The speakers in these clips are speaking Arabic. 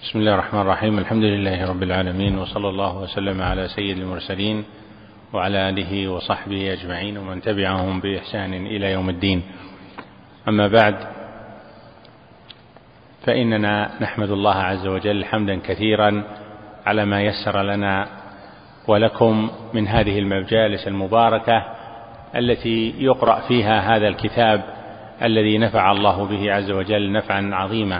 بسم الله الرحمن الرحيم. الحمد لله رب العالمين، وصلى الله وسلم على سيد المرسلين وعلى آله وصحبه أجمعين ومن تبعهم بإحسان إلى يوم الدين. أما بعد، فإننا نحمد الله عز وجل حمدا كثيرا على ما يسر لنا ولكم من هذه المجالس المباركة التي يقرأ فيها هذا الكتاب الذي نفع الله به عز وجل نفعا عظيما.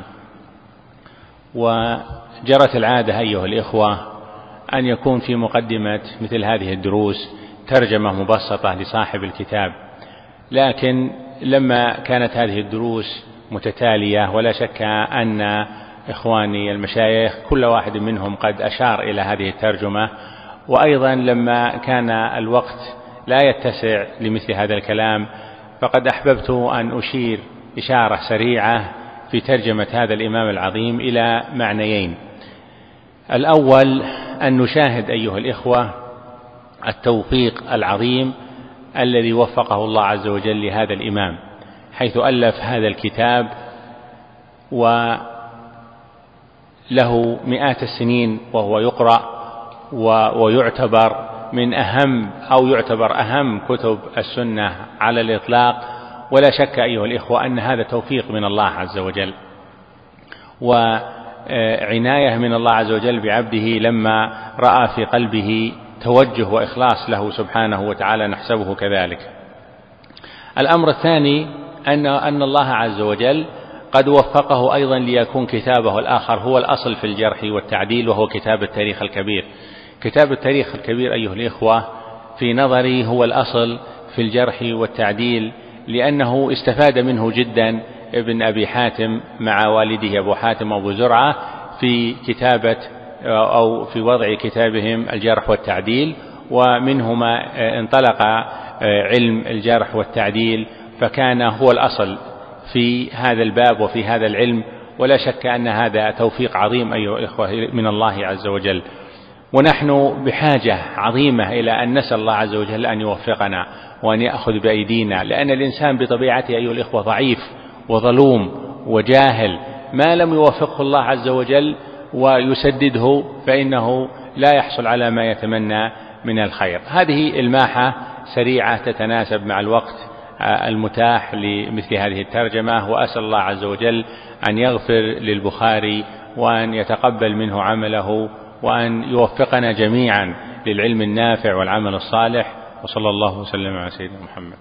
وجرت العادة أيها الإخوة أن يكون في مقدمة مثل هذه الدروس ترجمة مبسطة لصاحب الكتاب، لكن لما كانت هذه الدروس متتالية ولا شك أن إخواني المشايخ كل واحد منهم قد أشار إلى هذه الترجمة، وأيضا لما كان الوقت لا يتسع لمثل هذا الكلام فقد أحببت أن أشير إشارة سريعة في ترجمة هذا الإمام العظيم إلى معنيين. الأول أن نشاهد أيها الإخوة التوفيق العظيم الذي وفقه الله عز وجل لهذا الإمام، حيث ألف هذا الكتاب وله مئات السنين وهو يقرأ ويعتبر من أهم أو يعتبر أهم كتب السنة على الإطلاق. ولا شك أيها الإخوة أن هذا توفيق من الله عز وجل وعناية من الله عز وجل بعبده لما رأى في قلبه توجه وإخلاص له سبحانه وتعالى، نحسبه كذلك. الأمر الثاني أن الله عز وجل قد وفقه أيضا ليكون كتابه الآخر هو الأصل في الجرح والتعديل، وهو كتاب التاريخ الكبير. كتاب التاريخ الكبير أيها الإخوة في نظري هو الأصل في الجرح والتعديل، لأنه استفاد منه جدا ابن أبي حاتم مع والده أبو حاتم وأبو زرعة في كتابة أو في وضع كتابهم الجرح والتعديل، ومنهما انطلق علم الجرح والتعديل، فكان هو الأصل في هذا الباب وفي هذا العلم. ولا شك أن هذا توفيق عظيم أيها الإخوة من الله عز وجل، ونحن بحاجة عظيمة إلى أن نسأل الله عز وجل أن يوفقنا وأن يأخذ بأيدينا، لأن الإنسان بطبيعته أيها الإخوة ضعيف وظلوم وجاهل، ما لم يوفقه الله عز وجل ويسدده فإنه لا يحصل على ما يتمنى من الخير. هذه الماحة سريعة تتناسب مع الوقت المتاح لمثل هذه الترجمة، وأسأل الله عز وجل أن يغفر للبخاري وأن يتقبل منه عمله وأن يوفقنا جميعا للعلم النافع والعمل الصالح، وصلى الله وسلم على سيدنا محمد.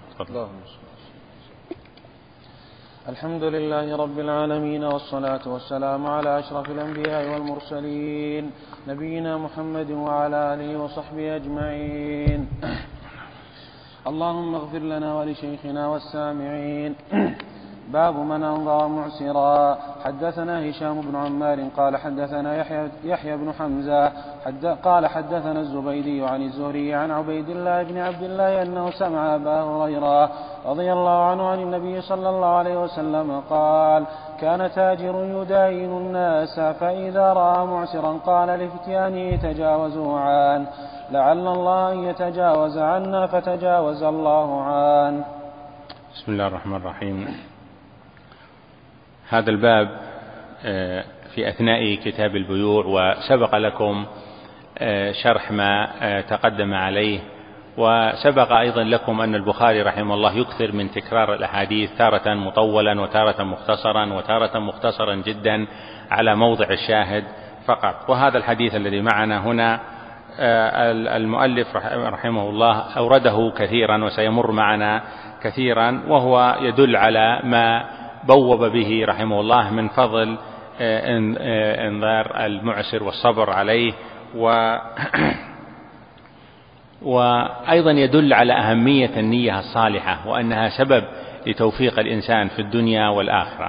الحمد لله رب العالمين، والصلاة والسلام على أشرف الأنبياء والمرسلين نبينا محمد وعلى آله وصحبه أجمعين. اللهم اغفر لنا ولشيخنا والسامعين. باب من أنظر معسرا. حدثنا هشام بن عمار قال حدثنا يحيى بن حمزة قال حدثنا الزبيدي عن الزهري عن عبيد الله بن عبد الله أنه سمع أبا هريرة رضي الله عنه عن النبي صلى الله عليه وسلم قال: كان تاجر يداين الناس فإذا رأى معسرا قال لفتيانه: تجاوزوا عنه لعل الله أن يتجاوز عنا فتجاوز الله عنه. بسم الله الرحمن الرحيم. هذا الباب في أثناء كتاب البيوع، وسبق لكم شرح ما تقدم عليه، وسبق أيضا لكم أن البخاري رحمه الله يكثر من تكرار الأحاديث، تارة مطولا وتارة مختصرا وتارة مختصرا جدا على موضع الشاهد فقط. وهذا الحديث الذي معنا هنا المؤلف رحمه الله أورده كثيرا وسيمر معنا كثيرا، وهو يدل على ما بوب به رحمه الله من فضل انذار المعسر والصبر عليه، وأيضا يدل على أهمية النية الصالحة وأنها سبب لتوفيق الإنسان في الدنيا والآخرة.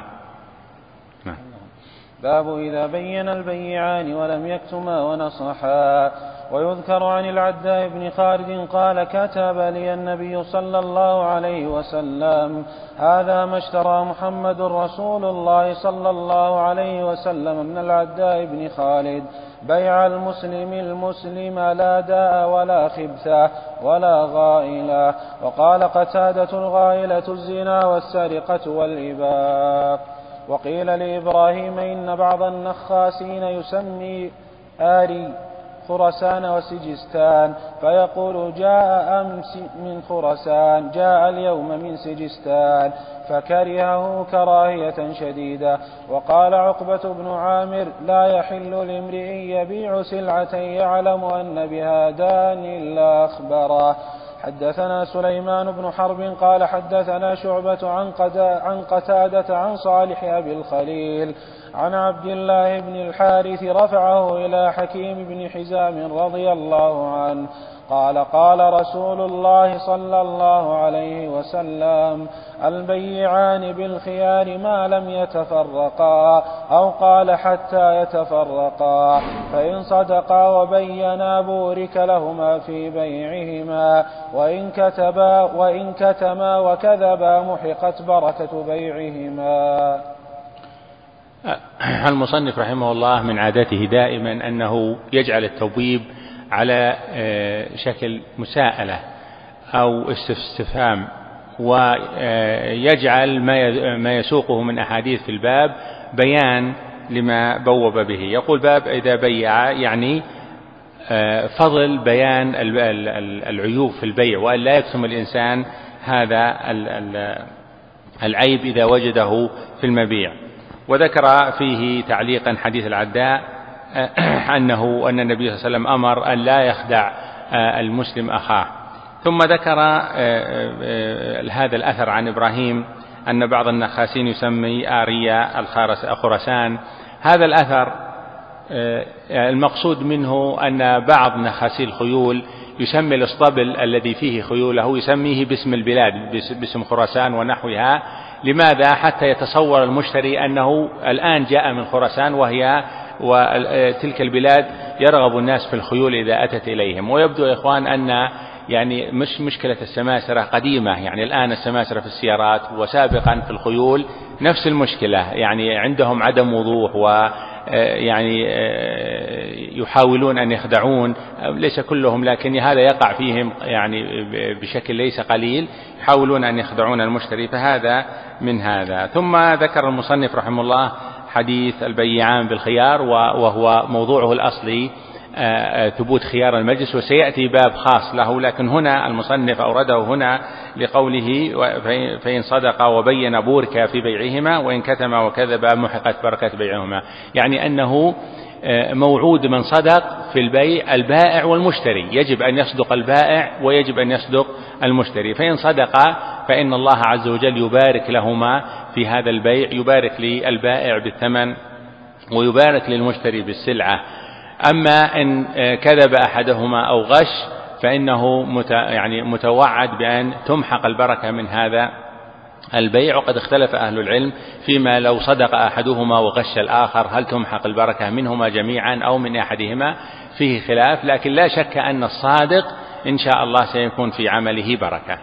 باب إذا بين البيعان ولم يكتما ونصحا. ويذكر عن العداء بن خالد قال: كتب لي النبي صلى الله عليه وسلم: هذا ما اشترى محمد رسول الله صلى الله عليه وسلم من العداء بن خالد: بيع المسلم لا داء ولا خبثة ولا غائلة. وقال قتادة: الغائلة الزنا والسرقة والإباء. وقيل لإبراهيم إن بعض النخاسين يسمي آري خرسان وسجستان فيقول جاء أمس من خرسان جاء اليوم من سجستان فكرهه كراهية شديدة. وقال عقبة بن عامر لا يحل لامرئ يبيع سلعة يعلم أن بها دان إلا أخبره. حدثنا سليمان بن حرب قال حدثنا شعبة عن قتادة عن صالح أبي الخليل عن عبد الله بن الحارث رفعه إلى حكيم بن حزام رضي الله عنه قال قال رسول الله صلى الله عليه وسلم البيعان بالخيار ما لم يتفرقا أو قال حتى يتفرقا فإن صدقا وبينا بورك لهما في بيعهما وإن كتما وكذبا محقت بركة بيعهما. المصنف رحمه الله من عادته دائما أنه يجعل التبويب على شكل مساءلة أو استفهام، ويجعل ما يسوقه من أحاديث في الباب بيان لما بوب به. يقول باب إذا بيع يعني فضل بيان العيوب في البيع، وأن لا يكتم الإنسان هذا العيب إذا وجده في المبيع. وذكر فيه تعليقا حديث العداء أن النبي صلى الله عليه وسلم أمر أن لا يخدع المسلم أخاه. ثم ذكر هذا الأثر عن إبراهيم أن بعض النخاسين يسمي آريا الخرسان. هذا الأثر المقصود منه أن بعض نخاسي الخيول يسمي الاسطبل الذي فيه خيوله يسميه باسم البلاد باسم خراسان ونحوها. لماذا؟ حتى يتصور المشتري أنه الآن جاء من خراسان وتلك البلاد يرغب الناس في الخيول إذا أتت إليهم. ويبدو يا إخوان أن يعني مش مشكلة السماسرة قديمة، يعني الآن السماسرة في السيارات وسابقا في الخيول نفس المشكلة، يعني عندهم عدم وضوح ويعني يحاولون أن يخدعون، ليس كلهم لكن هذا يقع فيهم يعني بشكل ليس قليل، يحاولون أن يخدعون المشتري، فهذا من هذا. ثم ذكر المصنف رحمه الله حديث البيعان بالخيار، وهو موضوعه الأصلي ثبوت خيار المجلس، وسيأتي باب خاص له، لكن هنا المصنف أورده هنا لقوله فإن صدقا وبين بورك في بيعهما وإن كتما وكذبا محقت بركة بيعهما، يعني أنه موعود من صدق في البيع البائع والمشتري، يجب أن يصدق البائع ويجب أن يصدق المشتري. فإن صدقا فإن الله عز وجل يبارك لهما في هذا البيع، يبارك للبائع بالثمن ويبارك للمشتري بالسلعة. أما إن كذب أحدهما أو غش فإنه متوعد بأن تمحق البركة من هذا البيع. وقد اختلف أهل العلم فيما لو صدق أحدهما وغش الآخر هل تمحق البركة منهما جميعا أو من أحدهما، فيه خلاف، لكن لا شك أن الصادق إن شاء الله سيكون في عمله بركة.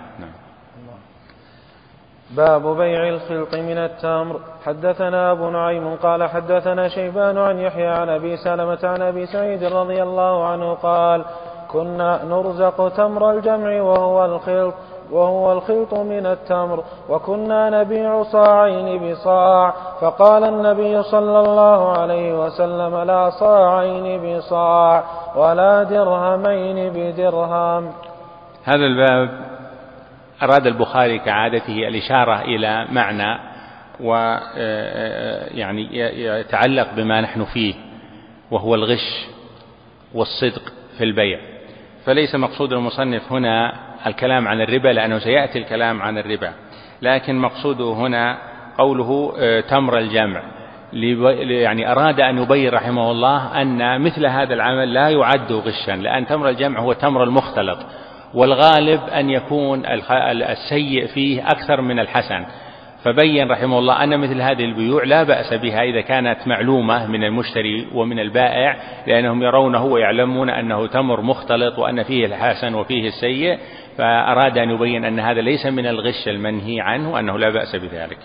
باب بيع الخلط من التمر. حدثنا أبو نعيم قال حدثنا شيبان عن يحيى عن أبي سلمة عن أبي سعيد رضي الله عنه قال كنا نرزق تمر الجمع وهو الخلط من التمر، وكنا نبيع صاعين بصاع، فقال النبي صلى الله عليه وسلم لا صاعين بصاع ولا درهمين بدرهم. هذا الباب أراد البخاري كعادته الإشارة إلى معنى ويعني يتعلق بما نحن فيه، وهو الغش والصدق في البيع. فليس مقصود المصنف هنا الكلام عن الربا، لأنه سيأتي الكلام عن الربا، لكن مقصوده هنا قوله تمر الجمع، يعني أراد أن يبين رحمه الله أن مثل هذا العمل لا يعد غشا، لأن تمر الجمع هو تمر المختلط، والغالب أن يكون السيء فيه أكثر من الحسن. فبين رحمه الله أن مثل هذه البيوع لا بأس بها إذا كانت معلومة من المشتري ومن البائع، لأنهم يرونه ويعلمون أنه تمر مختلط وأن فيه الحسن وفيه السيء، فأراد أن يبين أن هذا ليس من الغش المنهي عنه وأنه لا بأس بذلك.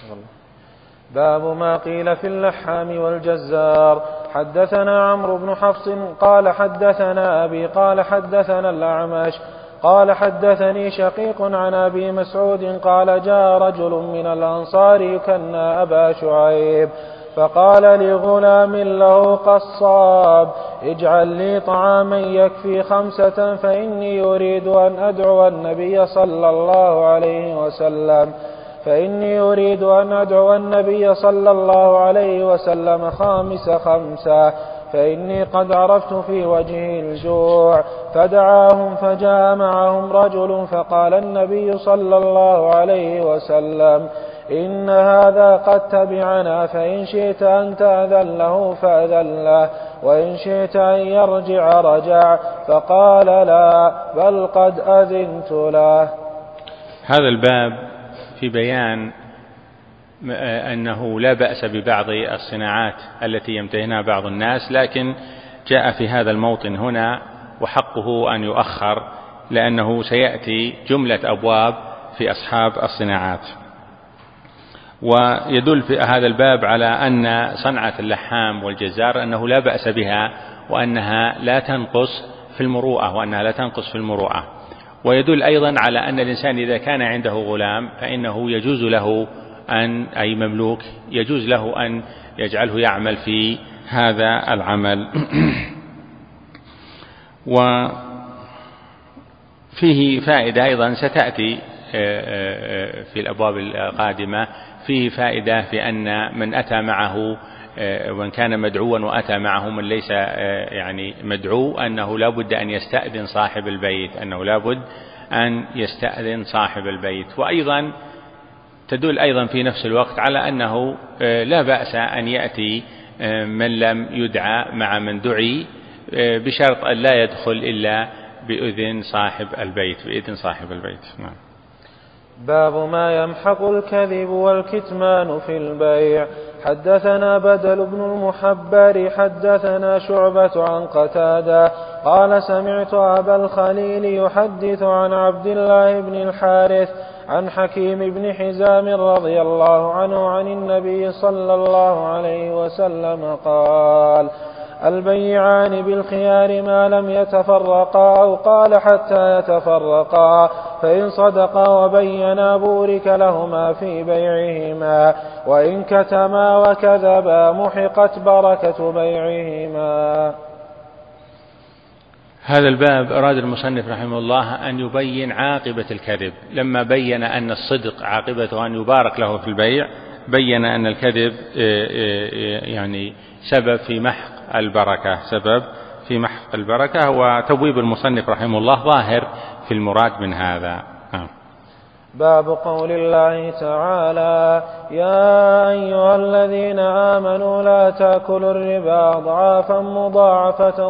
باب ما قيل في اللحام والجزار. حدثنا عمرو بن حفص قال حدثنا أبي قال حدثنا الأعمش قال حدثني شقيق عن أبي مسعود قال جاء رجل من الأنصار يكنى أبا شعيب فقال لغلام له قصاب اجعل لي طعاما يكفي 5 فإني أريد أن أدعو النبي صلى الله عليه وسلم 5 فإني قد عرفت في وجهه الجوع. فدعاهم فجاء معهم رجل فقال النبي صلى الله عليه وسلم إن هذا قد تبعنا فإن شئت أن تأذن له فأذن له وإن شئت أن يرجع رجع. فقال لا بل قد أذنت له. هذا الباب في بيان أنه لا بأس ببعض الصناعات التي يمتهنها بعض الناس، لكن جاء في هذا الموطن هنا وحقه أن يؤخر لأنه سيأتي جملة أبواب في أصحاب الصناعات. ويدل في هذا الباب على أن صنعة اللحام والجزار أنه لا بأس بها وأنها لا تنقص في المروءة ويدل أيضا على أن الإنسان إذا كان عنده غلام فإنه يجوز له أي مملوك يجوز له أن يجعله يعمل في هذا العمل. وفيه فائدة أيضا ستأتي في الأبواب القادمة، فيه فائدة في أن من أتى معه وإن كان مدعوا وأتى معه من ليس يعني مدعو أنه لا بد أن يستأذن صاحب البيت وأيضا تدل أيضا في نفس الوقت على أنه لا بأس أن يأتي من لم يدعى مع من دعي بشرط أن لا يدخل إلا بإذن صاحب البيت. نعم. باب ما يمحق الكذب والكتمان في البيع. حدثنا بدل بن المحبر حدثنا شعبة عن قتادة قال سمعت أبا الخليل يحدث عن عبد الله بن الحارث عن حكيم بن حزام رضي الله عنه عن النبي صلى الله عليه وسلم قال البيعان بالخيار ما لم يتفرقا أو قال حتى يتفرقا فإن صدقا وبينا بورك لهما في بيعهما وإن كتما وكذبا محقت بركة بيعهما. هذا الباب أراد المصنف رحمه الله أن يبين عاقبة الكذب. لما بين أن الصدق عاقبته أن يبارك له في البيع بين أن الكذب يعني سبب في محق البركة وتبويب المصنف رحمه الله ظاهر في المراد من هذا. باب قول الله تعالى يا أيها الذين آمنوا لا تأكلوا الربا أضعافا مضاعفة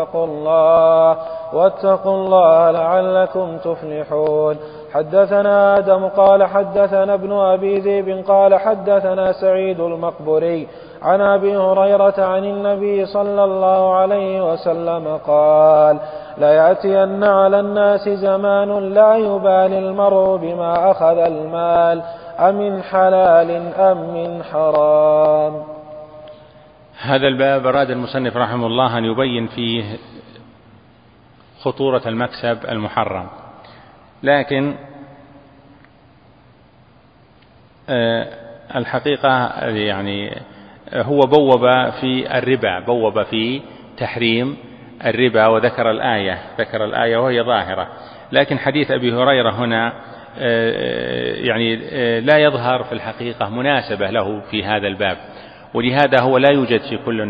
واتقوا الله لعلكم تفلحون. حدثنا آدم قال حدثنا ابن أبي ذئب قال حدثنا سعيد المقبري عن أبي هريرة عن النبي صلى الله عليه وسلم قال ليأتين على الناس زمان لا يبالي المرء بما أخذ المال أمن حلال أم من حرام. هذا الباب أراد المصنف رحمه الله أن يبين فيه خطورة المكسب المحرم، لكن الحقيقة يعني هو بوب في تحريم الربا وذكر الآية وهي ظاهرة، لكن حديث أبي هريرة هنا يعني لا يظهر في الحقيقة مناسبة له في هذا الباب، ولهذا هو لا يوجد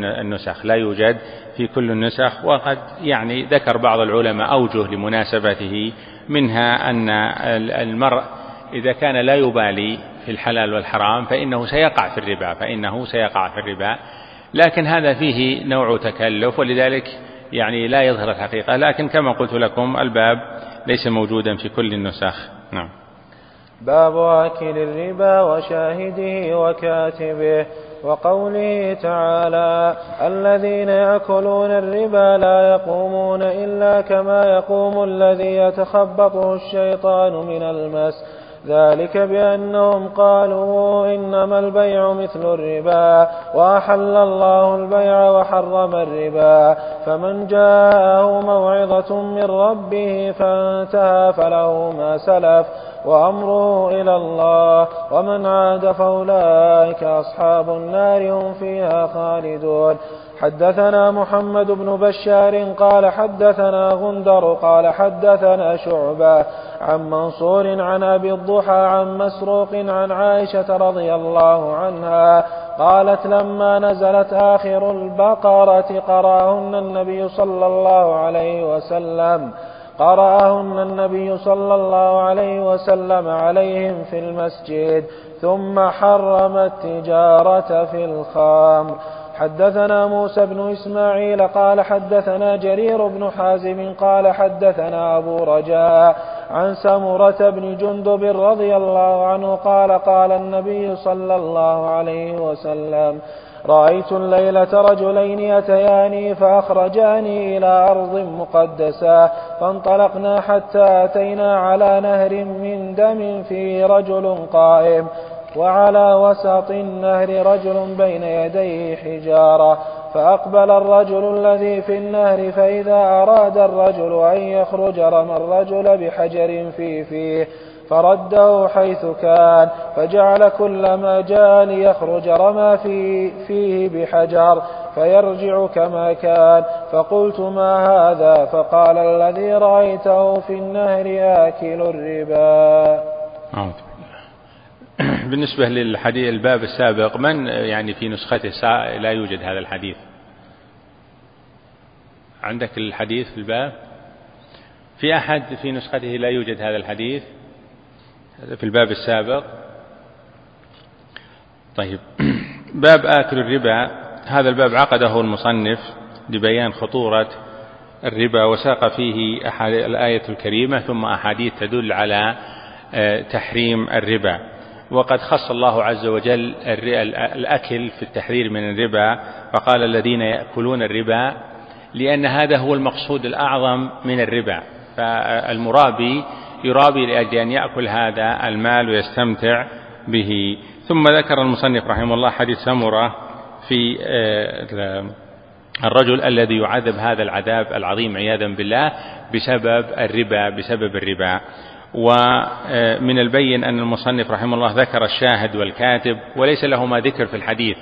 في كل النسخ وقد يعني ذكر بعض العلماء أوجه لمناسبته، منها أن المرء إذا كان لا يبالي في الحلال والحرام فإنه سيقع في الربا، لكن هذا فيه نوع تكلف ولذلك يعني لا يظهر الحقيقة، لكن كما قلت لكم الباب ليس موجودا في كل النسخ. نعم. باب آكل الربا وشاهده وكاتبه. وقوله تعالى الذين يأكلون الربا لا يقومون إلا كما يقوم الذي يتخبطه الشيطان من المس ذلك بأنهم قالوا إنما البيع مثل الربا وأحل الله البيع وحرم الربا، فمن جاءه موعظة من ربه فانتهى فله ما سلف وأمره إلى الله، ومن عاد فأولئك أصحاب النار هم فيها خالدون. حدثنا محمد بن بشار قال حدثنا غندر قال حدثنا شعبة عن منصور عن أبي الضحى عن مسروق عن عائشة رضي الله عنها قالت لما نزلت آخر البقرة قرأهن النبي صلى الله عليه وسلم عليهم في المسجد، ثم حرم التجارة في الخمر. حدثنا موسى بن إسماعيل قال حدثنا جرير بن حازم قال حدثنا أبو رجاء عن سمرة بن جندب رضي الله عنه قال قال النبي صلى الله عليه وسلم رأيت الليلة رجلين يتياني فأخرجاني إلى أرض مقدسة، فانطلقنا حتى أتينا على نهر من دم فيه رجل قائم، وعلى وسط النهر رجل بين يديه حجارة، فأقبل الرجل الذي في النهر، فإذا أراد الرجل أن يخرج رمى الرجل بحجر فيه فرده حيث كان، فجعل كلما جاء ليخرج رمى فيه بحجر فيرجع كما كان، فقلت ما هذا؟ فقال الذي رأيته في النهر آكل الربا. بالنسبة للحديث الباب السابق، من يعني في نسخته لا يوجد هذا الحديث؟ عندك الحديث في الباب؟ في أحد في نسخته لا يوجد هذا الحديث في الباب السابق؟ طيب، باب آكل الربا، هذا الباب عقده المصنف لبيان خطورة الربا، وساق فيه الآية الكريمة ثم أحاديث تدل على تحريم الربا. وقد خص الله عز وجل الأكل في التحذير من الربا، فقال الذين يأكلون الربا، لأن هذا هو المقصود الأعظم من الربا، فالمرابي يرابي لأجل أن يأكل هذا المال ويستمتع به. ثم ذكر المصنف رحمه الله حديث سمرة في الرجل الذي يعذب هذا العذاب العظيم عياذا بالله بسبب الربا. ومن البين أن المصنف رحمه الله ذكر الشاهد والكاتب، وليس لهما ذكر في الحديث،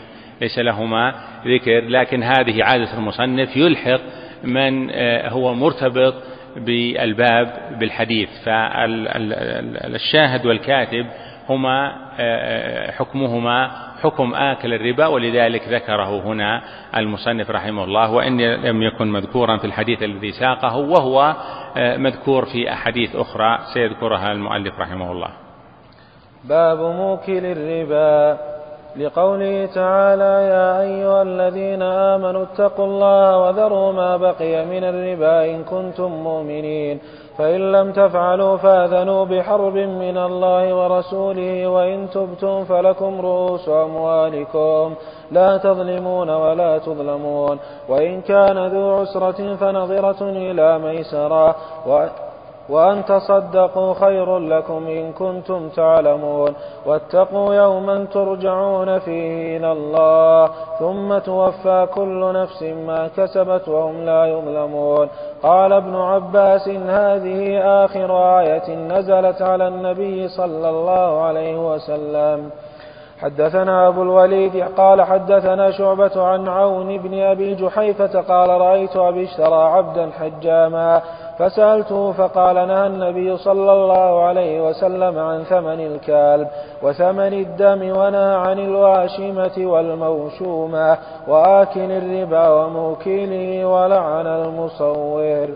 لكن هذه عادة المصنف يلحق من هو مرتبط بالباب بالحديث، فالشاهد والكاتب هما حكمهما حكم آكل الربا، ولذلك ذكره هنا المصنف رحمه الله، وإن لم يكن مذكورا في الحديث الذي ساقه، وهو مذكور في أحاديث أخرى سيذكرها المؤلف رحمه الله. باب موكل الربا، لقوله تعالى يا أيها الذين آمنوا اتقوا الله وذروا ما بقي من الربا إن كنتم مؤمنين، فإن لم تفعلوا فآذنوا بحرب من الله ورسوله، وإن تبتم فلكم رؤوس أموالكم لا تظلمون ولا تظلمون، وإن كان ذو عسرة فنظرة إلى ميسرة، وأن تصدقوا خير لكم إن كنتم تعلمون، واتقوا يوما ترجعون فيه إلى الله ثم توفى كل نفس ما كسبت وهم لا يظلمون. قال ابن عباس هذه آخر آية نزلت على النبي صلى الله عليه وسلم. حدثنا أبو الوليد قال حدثنا شعبة عن عون بن أبي جحيفة قال رأيت أبي اشترى عبدا حجاما فسألته فقال نهى النبي صلى الله عليه وسلم عن ثمن الكلب وثمن الدم، ونهى عن الواشمة والموشومة وآكل الربا وموكله، ولعن المصور.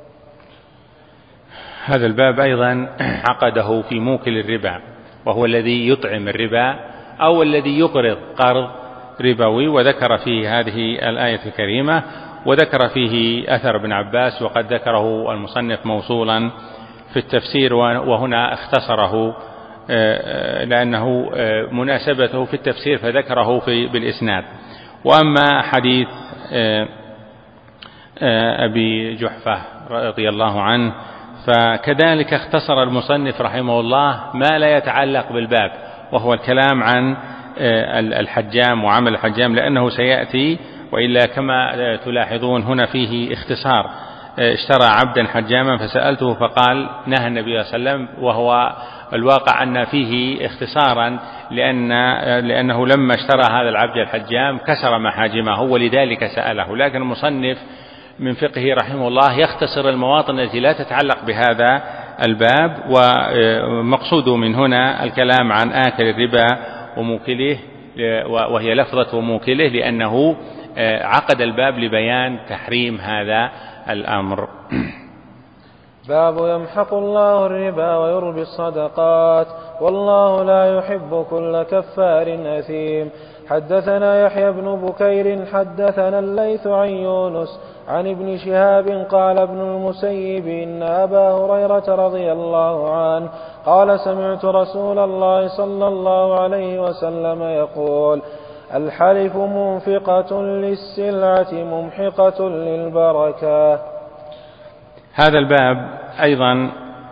هذا الباب أيضا عقده في موكل الربا، وهو الذي يطعم الربا أو الذي يقرض قرض ربوي، وذكر فيه هذه الآية الكريمة، وذكر فيه أثر ابن عباس، وقد ذكره المصنف موصولا في التفسير، وهنا اختصره لأنه مناسبته في التفسير فذكره بالإسناد. وأما حديث أبي جحفة رضي الله عنه فكذلك اختصر المصنف رحمه الله ما لا يتعلق بالباب، وهو الكلام عن الحجام وعمل الحجام، لأنه سيأتي، وإلا كما تلاحظون هنا فيه اختصار. اشترى عبدا حجاما فسألته فقال نهى النبي صلى الله عليه وسلم، وهو الواقع أن فيه اختصارا لأنه لما اشترى هذا العبد الحجام كسر محاجمه ولذلك سأله. لكن المصنف من فقهه رحمه الله يختصر المواطن التي لا تتعلق بهذا الباب، ومقصود من هنا الكلام عن آكل الربا وموكله، وهي لفظة وموكله، لأنه عقد الباب لبيان تحريم هذا الأمر. باب يمحق الله الربا ويربي الصدقات والله لا يحب كل كفار أثيم. حدثنا يحيى بن بكير حدثنا الليث عن يونس عن ابن شهاب قال ابن المسيب إن أبا هريرة رضي الله عنه قال سمعت رسول الله صلى الله عليه وسلم يقول الحلف منفقة للسلعة ممحقة للبركة. هذا الباب أيضا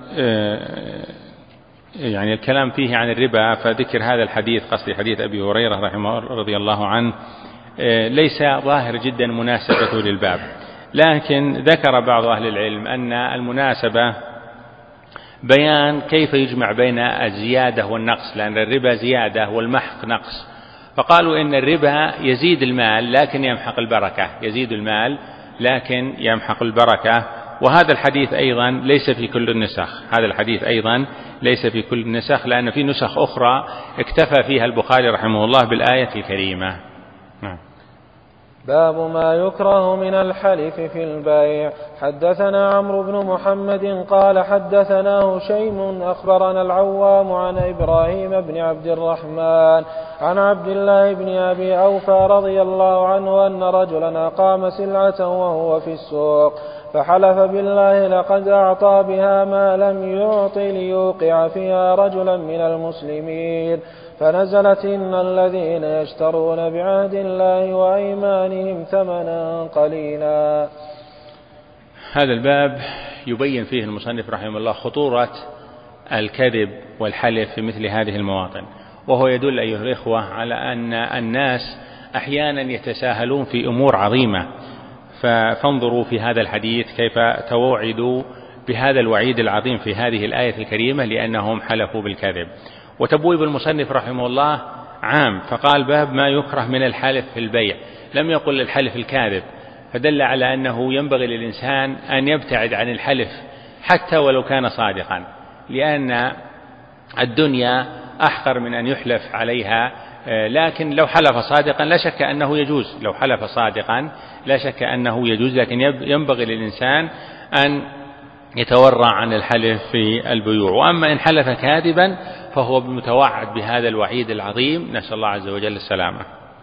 يعني الكلام فيه عن الربا، فذكر هذا الحديث، قصدي حديث أبي هريرة رضي الله عنه، ليس ظاهر جدا مناسبته للباب، لكن ذكر بعض أهل العلم أن المناسبة بيان كيف يجمع بين الزيادة والنقص، لأن الربا زيادة والمحق نقص، فقالوا إن الربا يزيد المال لكن يمحق البركة، يزيد المال لكن يمحق البركة. وهذا الحديث أيضا ليس في كل النسخ، هذا الحديث أيضا ليس في كل النسخ، لأن في نسخ أخرى اكتفى فيها البخاري رحمه الله بالآية الكريمة. باب ما يكره من الحلف في البيع. حدثنا عمرو بن محمد قال حدثنا هشيم أخبرنا العوام عن إبراهيم بن عبد الرحمن عن عبد الله بن أبي أوفى رضي الله عنه أن رجلا أقام سلعة وهو في السوق فحلف بالله لقد أعطى بها ما لم يعط ليوقع فيها رجلا من المسلمين، فنزلت إن الذين يشترون بعهد الله وأيمانهم ثمنا قليلا. هذا الباب يبين فيه المصنف رحمه الله خطورة الكذب والحلف في مثل هذه المواطن، وهو يدل أيها الإخوة على أن الناس أحيانا يتساهلون في أمور عظيمة، فانظروا في هذا الحديث كيف توعدوا بهذا الوعيد العظيم في هذه الآية الكريمة لأنهم حلفوا بالكذب. وتبويب المصنف رحمه الله عام، فقال باب ما يكره من الحلف في البيع، لم يقل الحلف الكاذب، فدل على أنه ينبغي للإنسان أن يبتعد عن الحلف حتى ولو كان صادقا، لأن الدنيا أحقر من أن يحلف عليها. لكن لو حلف صادقا لا شك أنه يجوز، لو حلف صادقا لا شك أنه يجوز، لكن ينبغي للإنسان أن يتورع عن الحلف في البيوع. وأما إن حلف كاذبا فهو متوعد بهذا الوعيد العظيم، نسأل الله عز وجل السلامة.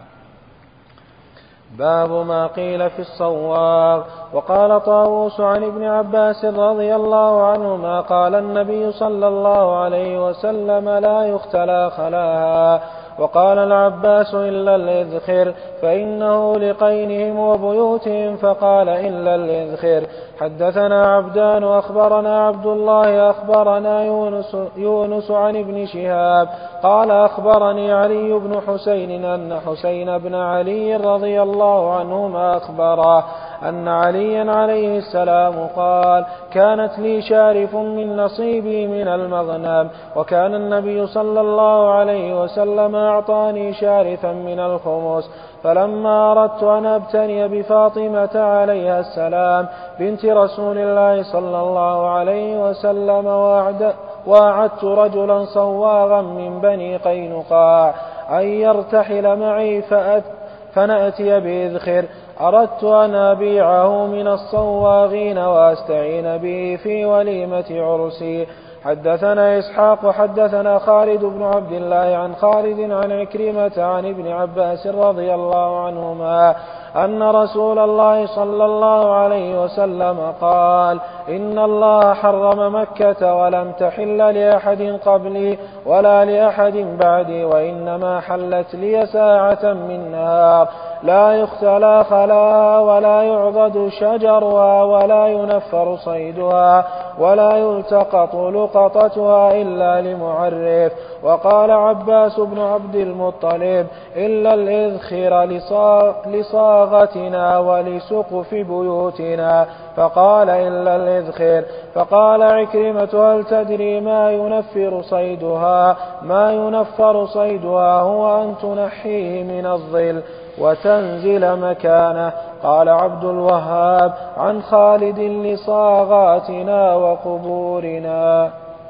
باب ما قيل في الصواغ. وقال طاووس عن ابن عباس رضي الله عنهما قال النبي صلى الله عليه وسلم لا يختلى خلاها. وقال العباس إلا الإذخر فإنه لقينهم وبيوتهم، فقال إلا الإذخر. حدثنا عبدان أخبرنا عبد الله أخبرنا يونس عن ابن شهاب قال أخبرني علي بن حسين أن حسين بن علي رضي الله عنهما أخبره أن عليا عليه السلام قال كانت لي شارف من نصيبي من المغنم، وكان النبي صلى الله عليه وسلم أعطاني شارفا من الخمس، فلما أردت أن أبتني بفاطمة عليها السلام بنت رسول الله صلى الله عليه وسلم وأعدت رجلا صواغا من بني قينقاع أن يرتحل معي فنأتي بإذخر، أردت أن أبيعه من الصواغين وأستعين به في وليمة عرسي. حدثنا إسحاق حدثنا خالد بن عبد الله عن خالد عن عكرمة عن ابن عباس رضي الله عنهما أن رسول الله صلى الله عليه وسلم قال إن الله حرم مكة ولم تحل لأحد قبلي ولا لأحد بعدي، وإنما حلت لي ساعة من نهار لا يختلى خلاها ولا يعضد شجرها ولا ينفر صيدها ولا يلتقط لقطتها إلا لمعرف. وقال عباس بن عبد المطلب إلا الإذخر لصاغتنا ولسقف بيوتنا، فقال إلا الإذخر. فقال عكرمة هل تدري ما ينفر صيدها هو أن تنحيه من الظل وتنزل مكانه. قال عبد الوهاب عن خالد لصاغاتنا وقبورنا.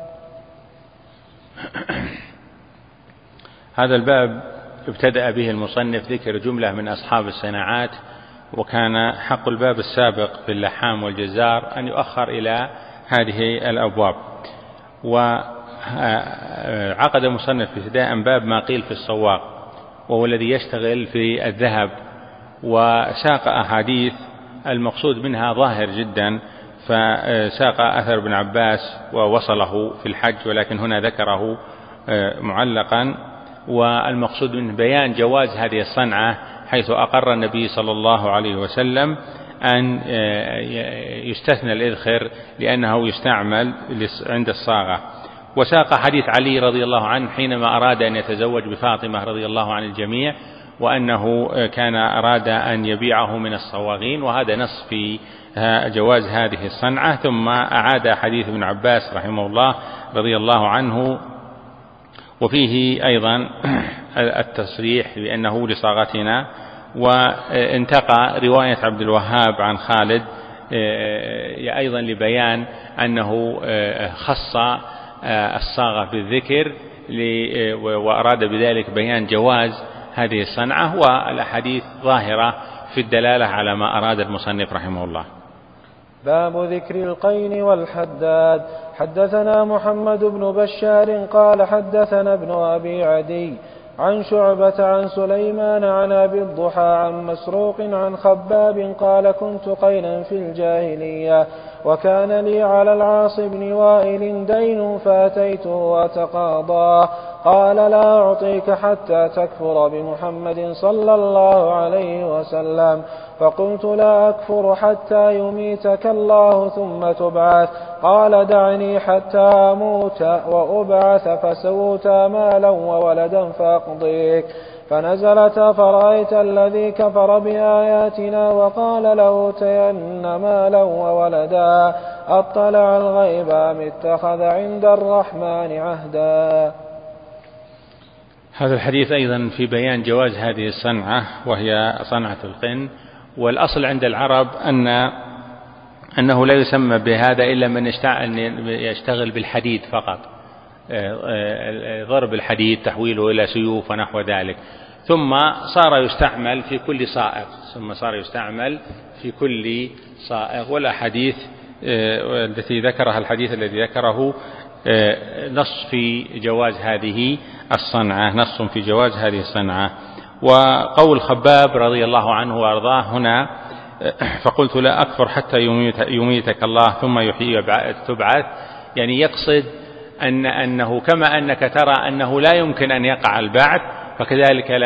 هذا الباب ابتدأ به المصنف ذكر جملة من أصحاب الصناعات، وكان حق الباب السابق في اللحام والجزار أن يؤخر إلى هذه الأبواب. وعقد المصنف ابتداء باب ما قيل في الصواغ، وهو الذي يشتغل في الذهب، وساق أحاديث المقصود منها ظاهر جدا، فساق أثر ابن عباس ووصله في الحج، ولكن هنا ذكره معلقا. والمقصود منه بيان جواز هذه الصنعة، حيث أقر النبي صلى الله عليه وسلم أن يستثنى الإذخر لأنه يستعمل عند الصاغة. وساق حديث علي رضي الله عنه حينما أراد أن يتزوج بفاطمة رضي الله عن الجميع، وأنه كان أراد أن يبيعه من الصواغين، وهذا نص في جواز هذه الصنعة. ثم أعاد حديث ابن عباس رحمه الله رضي الله عنه، وفيه أيضا التصريح بأنه لصاغتنا. وانتقى رواية عبد الوهاب عن خالد أيضا لبيان أنه خص الصاغة بالذكر، وأراد بذلك بيان جواز هذه الصنعة، والأحاديث ظاهرة في الدلالة على ما أراد المصنف رحمه الله. باب ذكر القين والحداد. حدثنا محمد بن بشار قال حدثنا ابن أبي عدي عن شعبة عن سليمان عن أبي الضحى عن مسروق عن خباب قال كنت قينا في الجاهلية، وكان لي على العاص بن وائل دين فأتيته وتقاضاه، قال لا أعطيك حتى تكفر بمحمد صلى الله عليه وسلم. فقلت لا أكفر حتى يميتك الله ثم تبعث. قال دعني حتى أموت وأبعث فسوتا مالا وولدا فأقضيك. فنزلت فرأيت الذي كفر بآياتنا وقال لأوتين مالا وولدا أطلع الغيب أم اتخذ عند الرحمن عهدا. هذا الحديث أيضا في بيان جواز هذه الصنعة، وهي صنعة القن. والأصل عند العرب أنه لا يسمى بهذا إلا من يشتغل بالحديد فقط، ضرب الحديد تحويله إلى سيوف ونحو ذلك، ثم صار يستعمل في كل صائغ. والأحاديث التي ذكرها الحديث الذي ذكره نص في جواز هذه الصنعة. وقول خباب رضي الله عنه وأرضاه هنا فقلت لا أكفر حتى يميتك الله ثم يحيي تبعث، يعني يقصد أنه كما أنك ترى أنه لا يمكن أن يقع البعث فكذلك لا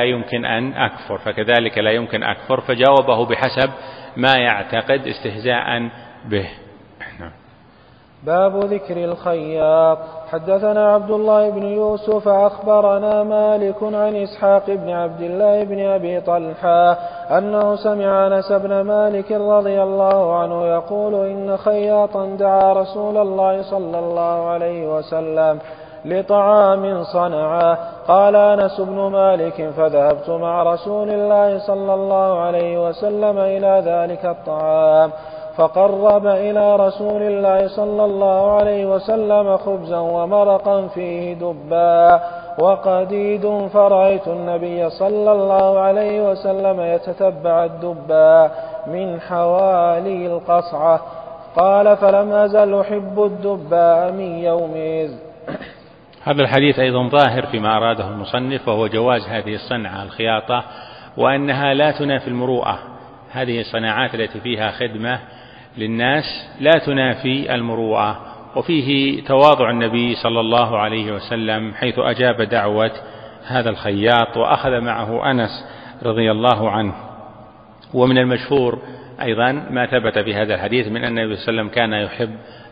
يمكن أكفر، فجاوبه بحسب ما يعتقد استهزاء به. باب ذكر الخياط. حدثنا عبد الله بن يوسف أخبرنا مالك عن إسحاق بن عبد الله بن أبي طلحة أنه سمع أنس بن مالك رضي الله عنه يقول إن خياطا دعا رسول الله صلى الله عليه وسلم لطعام صنعه. قال أنس بن مالك فذهبت مع رسول الله صلى الله عليه وسلم إلى ذلك الطعام، فقرب إلى رسول الله صلى الله عليه وسلم خبزا ومرقا فيه دباء وقديد، فرأيت النبي صلى الله عليه وسلم يتتبع الدباء من حوالي القصعة. قال فلم أزل أحب الدباء من يومئذ. هذا الحديث أيضا ظاهر فيما أراده المصنف، وهو جواز هذه الصنعة الخياطة، وأنها لا تنافي المروءة. هذه الصناعات التي فيها خدمة للناس لا تنافي المروءة. وفيه تواضع النبي صلى الله عليه وسلم حيث أجاب دعوة هذا الخياط وأخذ معه أنس رضي الله عنه. ومن المشهور أيضا ما ثبت في هذا الحديث من أن النبي صلى الله عليه وسلم كان يحب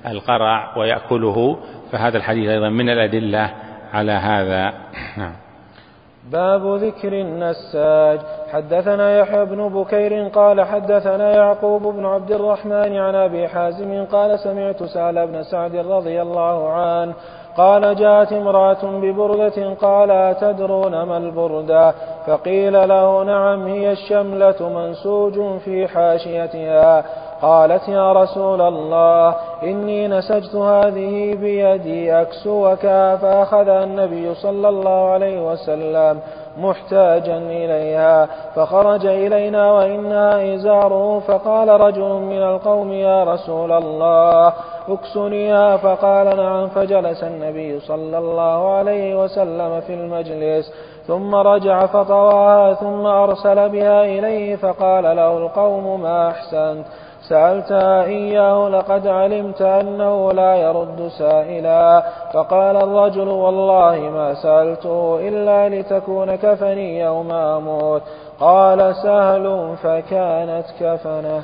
القرع ويأكله، فهذا الحديث أيضا من الأدلة على هذا. باب ذكر النساج. حدثنا يحيى بن بكير قال حدثنا يعقوب بن عبد الرحمن عن أبي حازم قال سمعت سهل بن سعد رضي الله عنه قال جاءت امرأة ببردة قال أتدرون ما البردة؟ فقيل له نعم هي الشملة منسوج في حاشيتها. قالت يا رسول الله إني نسجت هذه بيدي أكسوك، فأخذ النبي صلى الله عليه وسلم محتاجا إليها فخرج إلينا وإنها إزاره، فقال رجل من القوم يا رسول الله اكسنيها، فقال نعم، فجلس النبي صلى الله عليه وسلم في المجلس ثم رجع فطواها ثم أرسل بها إليه، فقال له القوم ما أحسنت سألتها إياه لقد علمت أنه لا يرد سائلا. فقال الرجل والله ما سألته إلا لتكون كفني يوم أموت. قال سهل فكانت كفنه.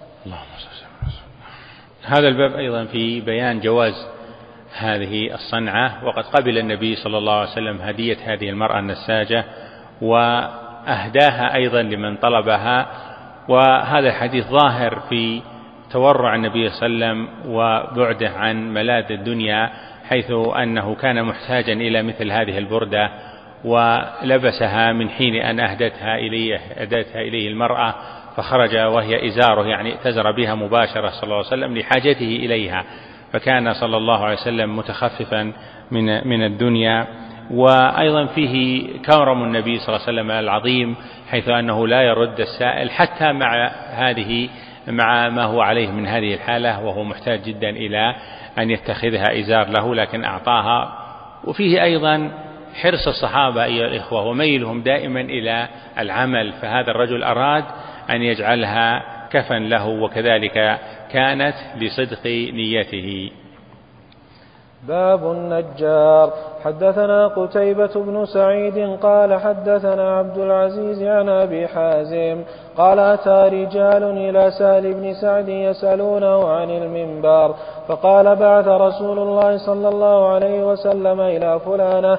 هذا الباب أيضا في بيان جواز هذه الصنعة، وقد قبل النبي صلى الله عليه وسلم هدية هذه المرأة النساجة وأهداها أيضا لمن طلبها، وهذا الحديث ظاهر في تورع النبي صلى الله عليه وسلم وبعده عن ملاذ الدنيا، حيث أنه كان محتاجا إلى مثل هذه البردة ولبسها من حين أن أهدتها إليه المرأة، فخرج وهي إزاره، يعني اتزر بها مباشرة صلى الله عليه وسلم لحاجته إليها، فكان صلى الله عليه وسلم متخففا من الدنيا. وأيضا فيه كرم النبي صلى الله عليه وسلم العظيم، حيث أنه لا يرد السائل حتى مع ما هو عليه من هذه الحالة، وهو محتاج جدا إلى أن يتخذها إزار له، لكن أعطاها. وفيه أيضا حرص الصحابة أيها الإخوة وميلهم دائما إلى العمل، فهذا الرجل أراد أن يجعلها كفن له، وكذلك كانت لصدق نيته. باب النجار. حدثنا قتيبة بن سعيد قال حدثنا عبد العزيز عن أبي حازم قال أتى رجال إلى سهل بن سعد يسألونه عن المنبر، فقال بعث رسول الله صلى الله عليه وسلم إلى فلانة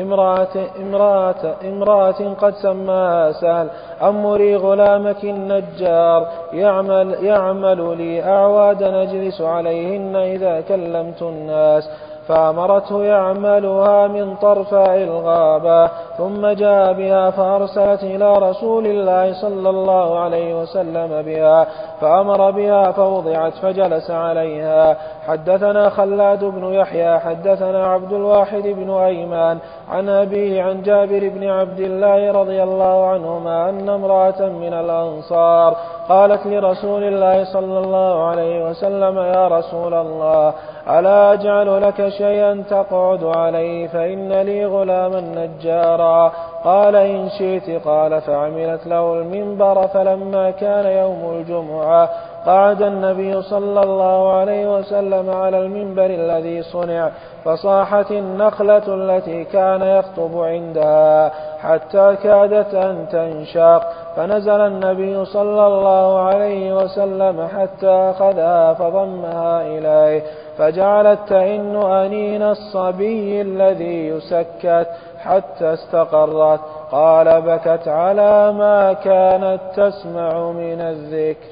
امرأة قد سماها سهل أمري غلامك النجار يعمل لي أعواد نجلس عليهن إذا كلمت الناس، فأمرته يعملها من طرفاء الغابة، ثم جاء بها فأرسلت إلى رسول الله صلى الله عليه وسلم بها، فأمر بها فوضعت فجلس عليها. حدثنا خلاد بن يحيى حدثنا عبد الواحد بن أيمان عن أبيه عن جابر بن عبد الله رضي الله عنهما أن امرأة من الأنصار قالت لرسول الله صلى الله عليه وسلم يا رسول الله ألا أجعل لك شيئا تقعد عليه فإن لي غلاما نجارا؟ قال إن شئت. قال فعملت له المنبر، فلما كان يوم الجمعة قعد النبي صلى الله عليه وسلم على المنبر الذي صنع، فصاحت النخلة التي كان يخطب عندها حتى كادت أن تنشق، فنزل النبي صلى الله عليه وسلم حتى أخذها فضمها إليه، فجعلت تئن أنين الصبي الذي يسكت حتى استقرت. قال بكت على ما كانت تسمع من الذكر.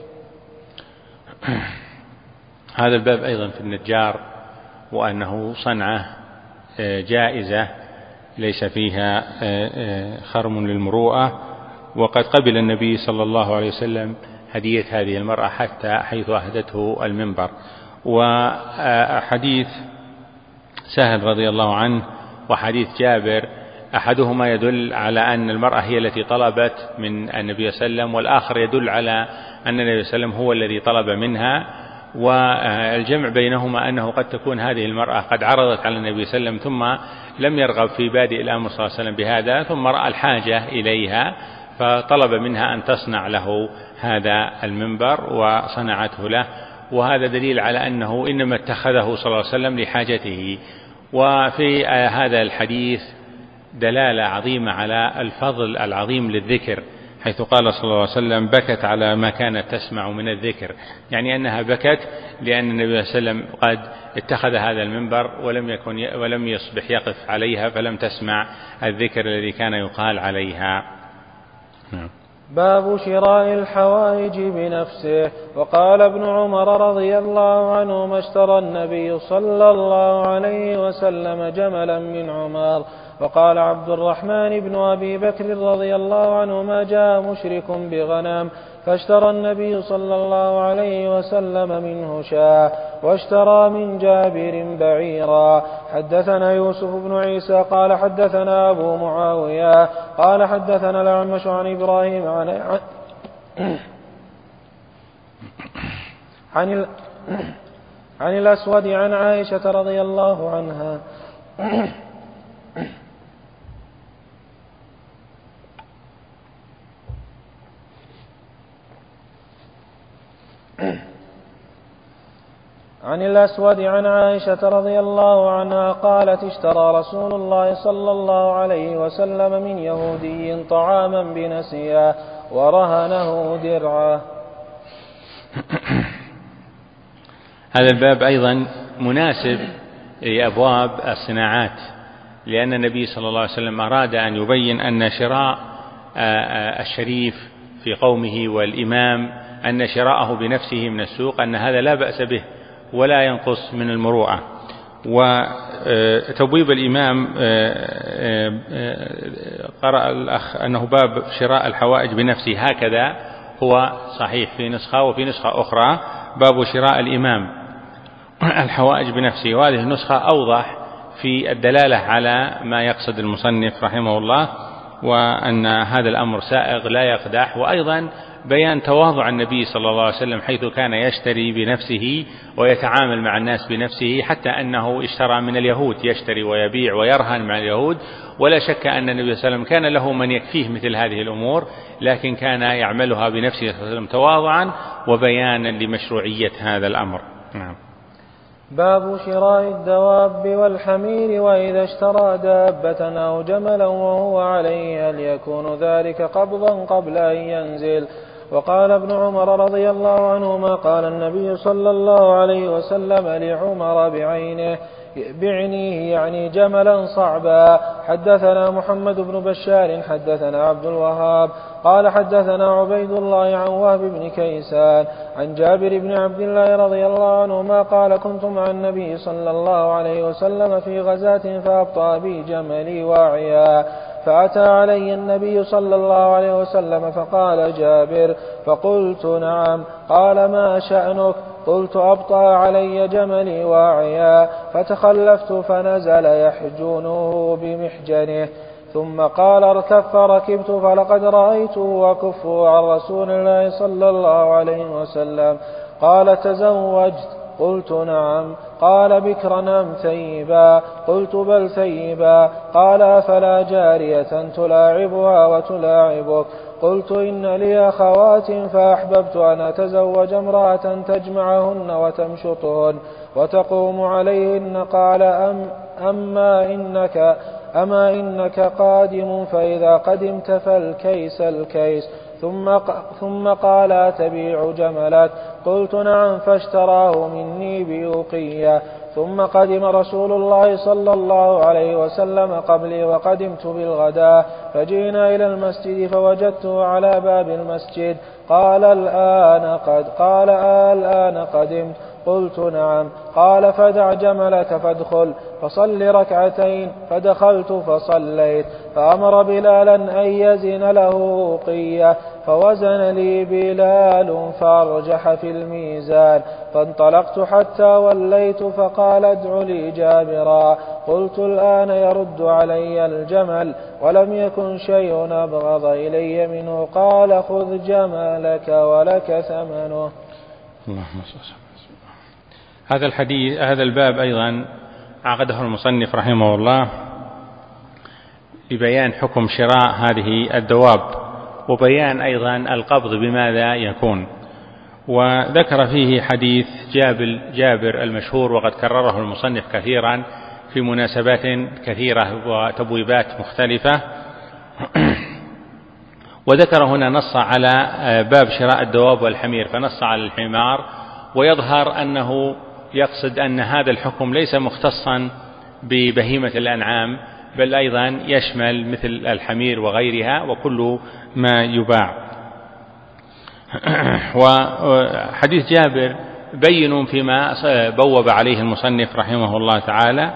هذا الباب أيضا في النجار، وأنه صنعة جائزة ليس فيها خرم للمروءة، وقد قبل النبي صلى الله عليه وسلم هدية هذه المرأة حتى حيث أهدته المنبر. وحديث سهل رضي الله عنه وحديث جابر أحدهما يدل على أن المرأة هي التي طلبت من النبي صلى الله عليه وسلم، والآخر يدل على أن النبي صلى الله عليه وسلم هو الذي طلب منها. والجمع بينهما أنه قد تكون هذه المرأة قد عرضت على النبي صلى الله عليه وسلم ثم لم يرغب في بادئ الأمر صلى الله عليه وسلم بهذا، ثم رأى الحاجة إليها فطلب منها أن تصنع له هذا المنبر وصنعته له، وهذا دليل على أنه إنما اتخذه صلى الله عليه وسلم لحاجته. وفي هذا الحديث دلالة عظيمة على الفضل العظيم للذكر، حيث قال صلى الله عليه وسلم: بكت على ما كانت تسمع من الذكر، يعني أنها بكت لأن النبي صلى الله عليه وسلم قد اتخذ هذا المنبر ولم يصبح يقف عليها، فلم تسمع الذكر الذي كان يقال عليها. باب شراء الحوائج بنفسه. وقال ابن عمر رضي الله عنهما: اشترى النبي صلى الله عليه وسلم جملا من عمر. وقال عبد الرحمن بن أبي بكر رضي الله عنهما: جاء مشرك بغنم فاشترى النبي صلى الله عليه وسلم منه شاة، واشترى من جابر بعيرا. حدثنا يوسف بن عيسى قال حدثنا أبو معاوية قال حدثنا الأعمش عن إبراهيم عن الأسود عن عائشة رضي الله عنها عن الأسود عن عائشة رضي الله عنها قالت: اشترى رسول الله صلى الله عليه وسلم من يهودي طعاما بنسيا ورهنه درعه. هذا الباب أيضا مناسب لأبواب الصناعات، لأن النبي صلى الله عليه وسلم أراد أن يبين أن شراء الشريف في قومه والإمام، أن شراءه بنفسه من السوق أن هذا لا بأس به ولا ينقص من المروءة. وتبويب الإمام قرأ الأخ أنه باب شراء الحوائج بنفسه، هكذا هو صحيح في نسخة، وفي نسخة أخرى باب شراء الإمام الحوائج بنفسه، وهذه النسخة أوضح في الدلالة على ما يقصد المصنف رحمه الله، وأن هذا الأمر سائغ لا يقدح. وأيضا بيان تواضع النبي صلى الله عليه وسلم حيث كان يشتري بنفسه ويتعامل مع الناس بنفسه، حتى أنه اشترى من اليهود، يشتري ويبيع ويرهن مع اليهود. ولا شك أن النبي صلى الله عليه وسلم كان له من يكفيه مثل هذه الأمور، لكن كان يعملها بنفسه صلى الله عليه وسلم تواضعا وبيانا لمشروعية هذا الأمر. نعم. باب شراء الدواب والحمير، وإذا اشترى دابة أو جملا وهو عليه هل يكون ذلك قبضا قبل أن ينزل؟ وقال ابن عمر رضي الله عنهما: قال النبي صلى الله عليه وسلم لعمر بعينه: بعنيه يعني جملا صعبا. حدثنا محمد بن بشار حدثنا عبد الوهاب قال حدثنا عبيد الله عن وهب بن كيسان عن جابر بن عبد الله رضي الله عنهما قال: كنت مع النبي صلى الله عليه وسلم في غزاة فأبطأ بي جملي واعيا، فأتى علي النبي صلى الله عليه وسلم فقال: جابر؟ فقلت: نعم. قال: ما شأنك؟ قلت: أبطأ علي جملي واعيا، فتخلفت فنزل يحجونه بمحجنه، ثم قال: اركب. فركبت فلقد رأيته يكف عن رسول الله صلى الله عليه وسلم. قال: تزوجت؟ قلت: نعم. قال: بكرا أم ثيبا؟ قلت: بل ثيبا. قال: أفلا جارية تلاعبها وتلاعبك؟ قلت: إن لي أخوات فأحببت أن أتزوج امرأة تجمعهن وتمشطهن وتقوم عليهن. قال: أما إنك قادم، فإذا قدمت فالكيس الكيس. ثم قال: أتبيع جملك؟ قلت: نعم. فاشتراه مني بأوقية. ثم قدم رسول الله صلى الله عليه وسلم قبلي، وقدمت بالغداء، فجئنا إلى المسجد فوجدته على باب المسجد. قال: الآن قدمت؟ قلت: نعم. قال: فدع جملك فادخل فصل ركعتين. فدخلت فصليت، فأمر بلالا أن يزن له أوقية، فوزن لي بلال فأرجح في الميزان. فانطلقت حتى وليت، فقال: ادع لي جابرا. قلت: الآن يرد علي الجمل، ولم يكن شيء أبغض إلي منه. قال: خذ جملك ولك ثمنه. هذا الباب أيضا عقده المصنف رحمه الله لبيان حكم شراء هذه الدواب، وبيان أيضا القبض بماذا يكون. وذكر فيه حديث جابر المشهور، وقد كرره المصنف كثيرا في مناسبات كثيرة وتبويبات مختلفة. وذكر هنا نص على باب شراء الدواب والحمير فنص على الحمار، ويظهر أنه يقصد أن هذا الحكم ليس مختصا ببهيمة الأنعام، بل أيضا يشمل مثل الحمير وغيرها وكل ما يباع. وحديث جابر بين فيما بوب عليه المصنف رحمه الله تعالى،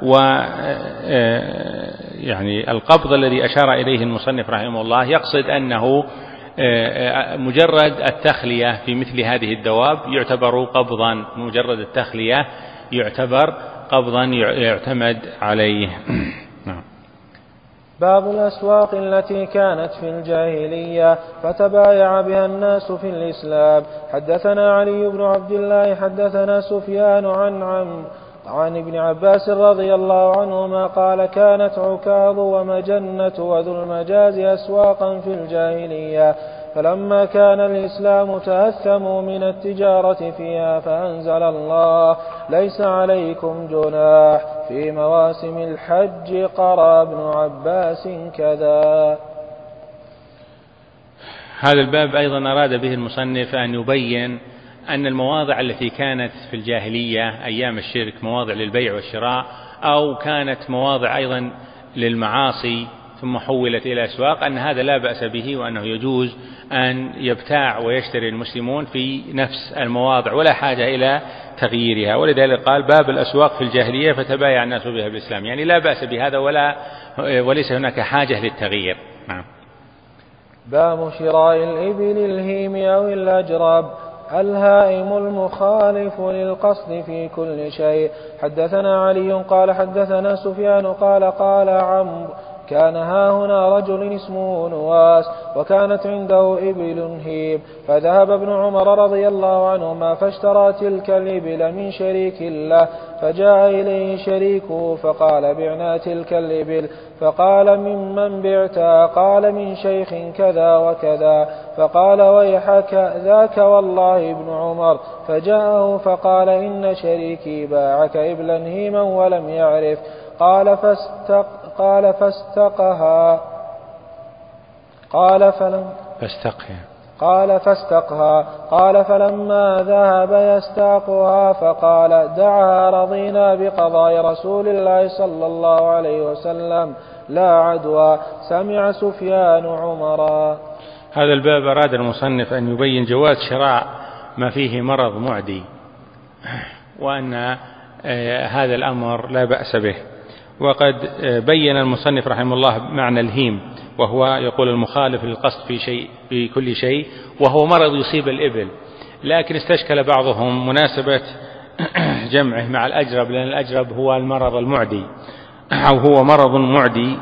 يعني القبض الذي أشار إليه المصنف رحمه الله يقصد أنه مجرد التخلية في مثل هذه الدواب يعتبر قبضا، مجرد التخلية يعتبر قبضا يعتمد عليه. باب الأسواق التي كانت في الجاهلية فتبايع بها الناس في الإسلام. حدثنا علي بن عبد الله حدثنا سفيان عن ابن عباس رضي الله عنهما قال كانت عكاظ ومجنة وذو المجاز أسواقا في الجاهلية، فلما كان الإسلام تأثموا من التجارة فيها فأنزل الله ليس عليكم جناح في مواسم الحج قرأ ابن عباس كذا. هذا الباب أيضا أراد به المصنف أن يبين أن المواضع التي كانت في الجاهلية أيام الشرك مواضع للبيع والشراء، أو كانت مواضع أيضا للمعاصي ثم حولت إلى أسواق، أن هذا لا بأس به، وأنه يجوز أن يبتاع ويشتري المسلمون في نفس المواضع ولا حاجة إلى تغييرها. ولذلك قال باب الأسواق في الجاهلية فتبايع الناس بها بالإسلام، يعني لا بأس بهذا وليس هناك حاجة للتغيير. باب شراء الإبل الهيم أو الأجراب. الهائم المخالف للقصد في كل شيء. حدثنا علي قال حدثنا سفيان قال عمرو كان هاهنا رجل اسمه نواس وكانت عنده إبل هيم، فذهب ابن عمر رضي الله عنهما فاشترى تلك الإبل من شريك له، فجاء إليه شريكه فقال بعنا تلك الإبل، فقال ممن بعتها؟ قال من شيخ كذا وكذا، فقال ويحك ذاك والله ابن عمر، فجاءه فقال إن شريكي باعك إبلا هيما ولم يعرف. قال فاستقها قال فلما ذهب يستاقها فقال دعها رضينا بقضاء رسول الله صلى الله عليه وسلم لا عدوى. سمع سفيان عمرا. هذا الباب أراد المصنف أن يبين جواز شراء ما فيه مرض معدي، وأن هذا الأمر لا بأس به. وقد بين المصنف رحمه الله معنى الهيم، وهو يقول المخالف للقصد في كل شيء، وهو مرض يصيب الإبل، لكن استشكل بعضهم مناسبة جمعه مع الأجرب، لأن الأجرب هو المرض المعدي أو هو مرض معدي،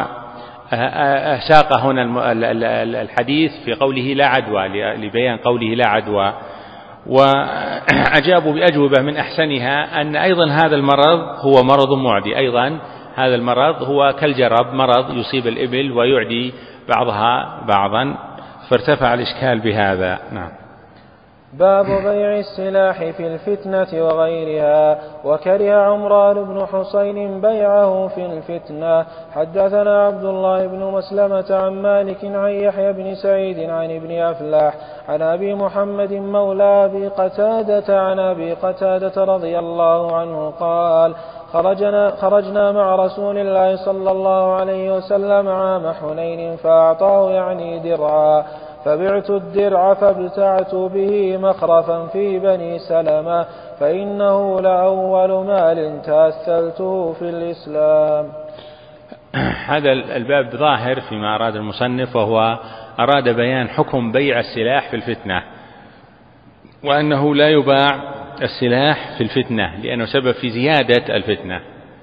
وساق هنا الحديث في قوله لا عدوى لبيان قوله لا عدوى. وأجابوا بأجوبة من أحسنها أن أيضا هذا المرض هو مرض معدي، أيضا هذا المرض هو كالجرب، مرض يصيب الإبل ويعدي بعضها بعضا، فارتفع الإشكال بهذا. نعم. باب بيع السلاح في الفتنة وغيرها. وكره عمران بن حسين بيعه في الفتنة. حدثنا عبد الله بن مسلمة عن مالك عن يحيى بن سعيد عن ابن أفلاح عن أبي محمد مولى أبي قتادة عن أبي قتادة رضي الله عنه قال خرجنا مع رسول الله صلى الله عليه وسلم عام حنين فأعطاه يعني درعا، فبعت الدرع فابتعت به مخرفا في بني سلمة، فإنه لأول مال تأثلته في الإسلام. هذا الباب ظاهر فيما أراد المصنف، وهو أراد بيان حكم بيع السلاح في الفتنة، وأنه لا يباع السلاح في الفتنة لأنه سبب في زيادة الفتنة.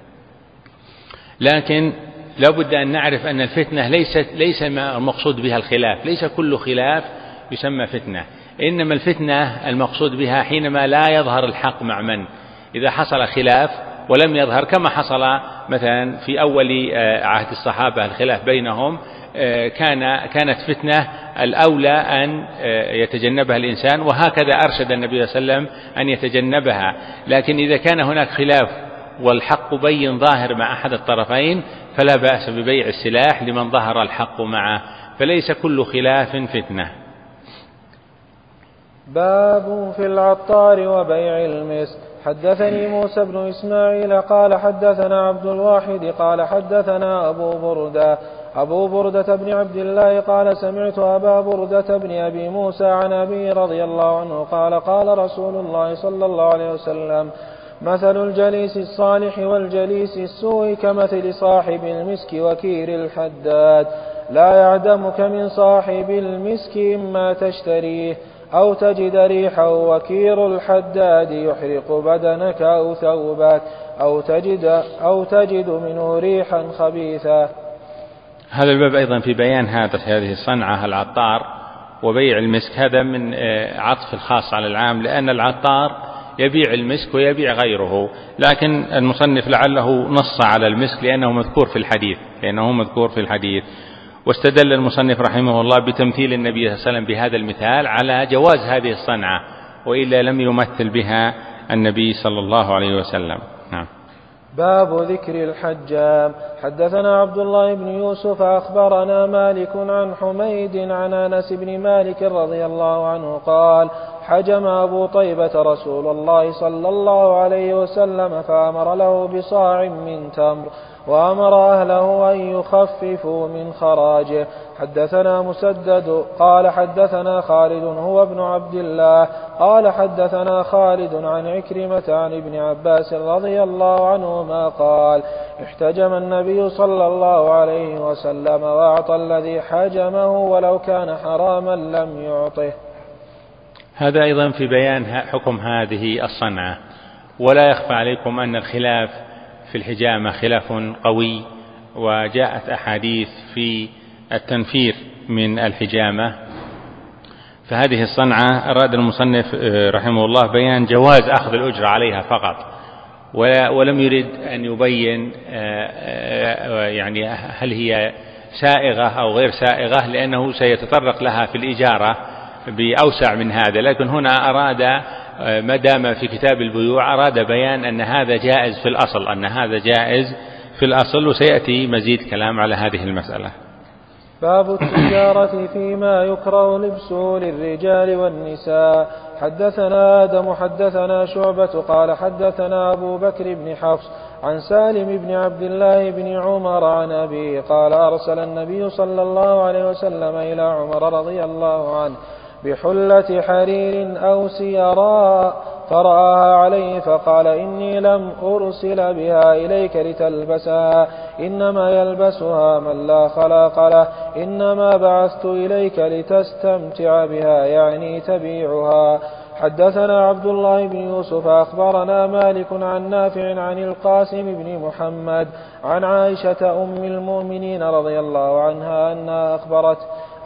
لكن لا بد أن نعرف أن الفتنة ليس ما المقصود بها الخلاف، ليس كل خلاف يسمى فتنة، إنما الفتنة المقصود بها حينما لا يظهر الحق مع من. إذا حصل خلاف ولم يظهر، كما حصل مثلا في أول عهد الصحابة الخلاف بينهم، كانت فتنة الأولى أن يتجنبها الإنسان، وهكذا أرشد النبي صلى الله عليه وسلم أن يتجنبها. لكن إذا كان هناك خلاف والحق بين ظاهر مع أحد الطرفين فلا بأس ببيع السلاح لمن ظهر الحق معه، فليس كل خلاف فتنة. باب في العطار وبيع المسك. حدثني موسى بن إسماعيل قال حدثنا عبد الواحد قال حدثنا أبو بردة بن عبد الله قال سمعت أبا بردة بن أبي موسى عن أبي رضي الله عنه قال قال رسول الله صلى الله عليه وسلم مثل الجليس الصالح والجليس السوء كمثل صاحب المسك وكير الحداد لا يعدمك من صاحب المسك إما تشتريه أو تجد ريحه وكير الحداد يحرق بدنك أو ثوبك أو تجد منه ريحا خبيثا. هذا الباب أيضا في بيان هذه الصنعة العطار وبيع المسك. هذا من عطف الخاص على العام، لأن العطار يبيع المسك ويبيع غيره، لكن المصنف لعله نص على المسك لأنه مذكور في الحديث. واستدل المصنف رحمه الله بتمثيل النبي صلى الله عليه وسلم بهذا المثال على جواز هذه الصنعة، وإلا لم يمثل بها النبي صلى الله عليه وسلم. نعم. باب ذكر الحجام. حدثنا عبد الله بن يوسف أخبرنا مالك عن حميد عن أنس بن مالك رضي الله عنه قال حجم أبو طيبة رسول الله صلى الله عليه وسلم فأمر له بصاع من تمر وأمر أهله أن يخففوا من خراجه. حدثنا مسدد قال حدثنا خالد هو ابن عبد الله قال حدثنا خالد عن عكرمة عن ابن عباس رضي الله عنهما قال احتجم النبي صلى الله عليه وسلم وأعطى الذي حجمه ولو كان حراما لم يعطه. هذا أيضا في بيان حكم هذه الصنعة. ولا يخفى عليكم أن الخلاف في الحجامة خلاف قوي، وجاءت أحاديث في التنفير من الحجامة. فهذه الصنعة أراد المصنف رحمه الله بيان جواز أخذ الأجرة عليها فقط، ولم يرد أن يبين يعني هل هي سائغة أو غير سائغة، لأنه سيتطرق لها في الإجارة بأوسع من هذا. لكن هنا أراد ما دام في كتاب البيوع أراد بيان أن هذا جائز في الأصل، وسيأتي مزيد كلام على هذه المسألة. باب التجارة فيما يكره لبسه للرجال والنساء. حدثنا آدم حدثنا شعبة قال حدثنا أبو بكر بن حفص عن سالم بن عبد الله بن عمر عن أبيه قال أرسل النبي صلى الله عليه وسلم إلى عمر رضي الله عنه بحلة حرير أو سيراء فرآها عليه فقال إني لم أرسل بها إليك لتلبسها، إنما يلبسها من لا خلاق له، إنما بعثت إليك لتستمتع بها يعني تبيعها. حدثنا عبد الله بن يوسف أخبرنا مالك عن نافع عن القاسم بن محمد عن عائشة أم المؤمنين رضي الله عنها أنها أخبرت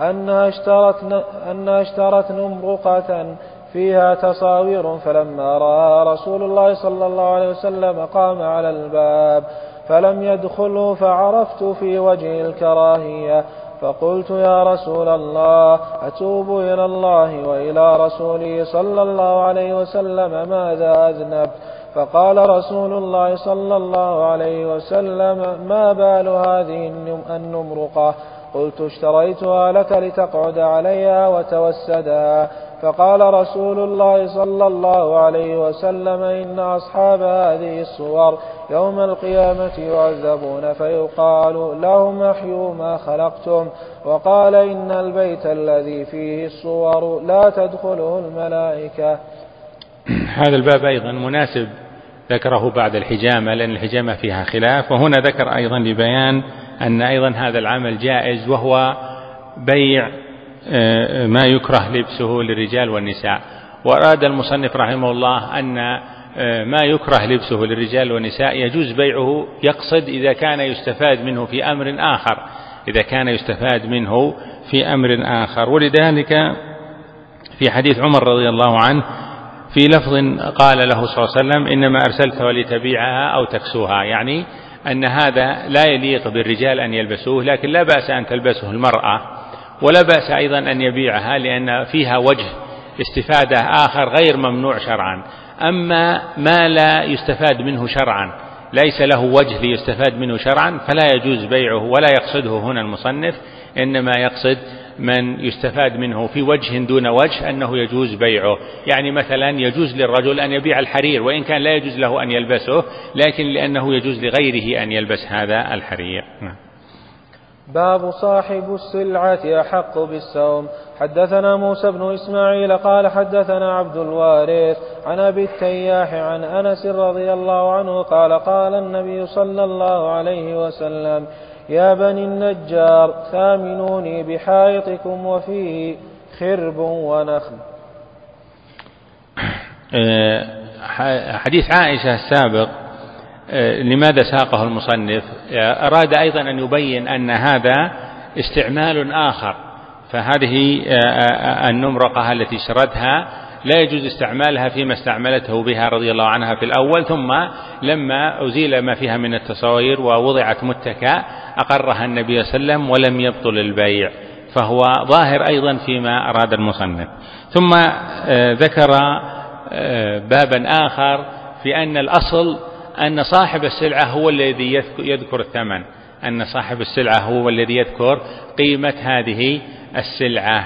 أنها اشترت نمرقة فيها تصاوير، فلما رأى رسول الله صلى الله عليه وسلم قام على الباب فلم يدخله، فعرفت في وجه الكراهية، فقلت يا رسول الله أتوب إلى الله وإلى رسوله صلى الله عليه وسلم ماذا أذنبت؟ فقال رسول الله صلى الله عليه وسلم ما بال هذه النمرقة؟ قلت اشتريتها لك لتقعد عليها وتوسدها. فقال رسول الله صلى الله عليه وسلم إن أصحاب هذه الصور يوم القيامة يعذبون فيقال لهم احيوا ما خلقتم. وقال إن البيت الذي فيه الصور لا تدخله الملائكة. هذا الباب أيضا مناسب ذكره بعد الحجامة، لأن الحجامة فيها خلاف، وهنا ذكر أيضا لبيان أن أيضا هذا العمل جائز، وهو بيع ما يكره لبسه للرجال والنساء. وأراد المصنف رحمه الله أن ما يكره لبسه للرجال والنساء يجوز بيعه، يقصد إذا كان يستفاد منه في أمر آخر. ولذلك في حديث عمر رضي الله عنه في لفظ قال له صلى الله عليه وسلم إنما أرسلتها لتبيعها أو تكسوها، يعني أن هذا لا يليق بالرجال أن يلبسوه، لكن لا بأس أن تلبسه المرأة، ولا بأس أيضا أن يبيعها لأن فيها وجه استفادة آخر غير ممنوع شرعا. أما ما لا يستفاد منه شرعا، ليس له وجه ليستفاد منه شرعا، فلا يجوز بيعه، ولا يقصده هنا المصنف إنما يقصد من يستفاد منه في وجه دون وجه أنه يجوز بيعه. يعني مثلا يجوز للرجل أن يبيع الحرير وإن كان لا يجوز له أن يلبسه، لكن لأنه يجوز لغيره أن يلبس هذا الحرير. باب صاحب السلعة أحق بالسوم. حدثنا موسى بن إسماعيل قال حدثنا عبد الوارث عن أبي التياح عن أنس رضي الله عنه قال قال النبي صلى الله عليه وسلم: يا بني النجار ثامنوني بحائطكم وفيه خرب ونخل. حديث عائشة السابق لماذا ساقه المصنف؟ أراد أيضا أن يبين أن هذا استعمال آخر، فهذه النمرقة التي شردها لا يجوز استعمالها فيما استعملته بها رضي الله عنها في الأول، ثم لما أزيل ما فيها من التصاوير ووضعت متكأ أقرها النبي صلى الله عليه وسلم ولم يبطل البيع، فهو ظاهر أيضا فيما أراد المصنف. ثم ذكر بابا آخر في أن الأصل أن صاحب السلعة هو الذي يذكر الثمن، أن صاحب السلعة هو الذي يذكر قيمة هذه السلعة.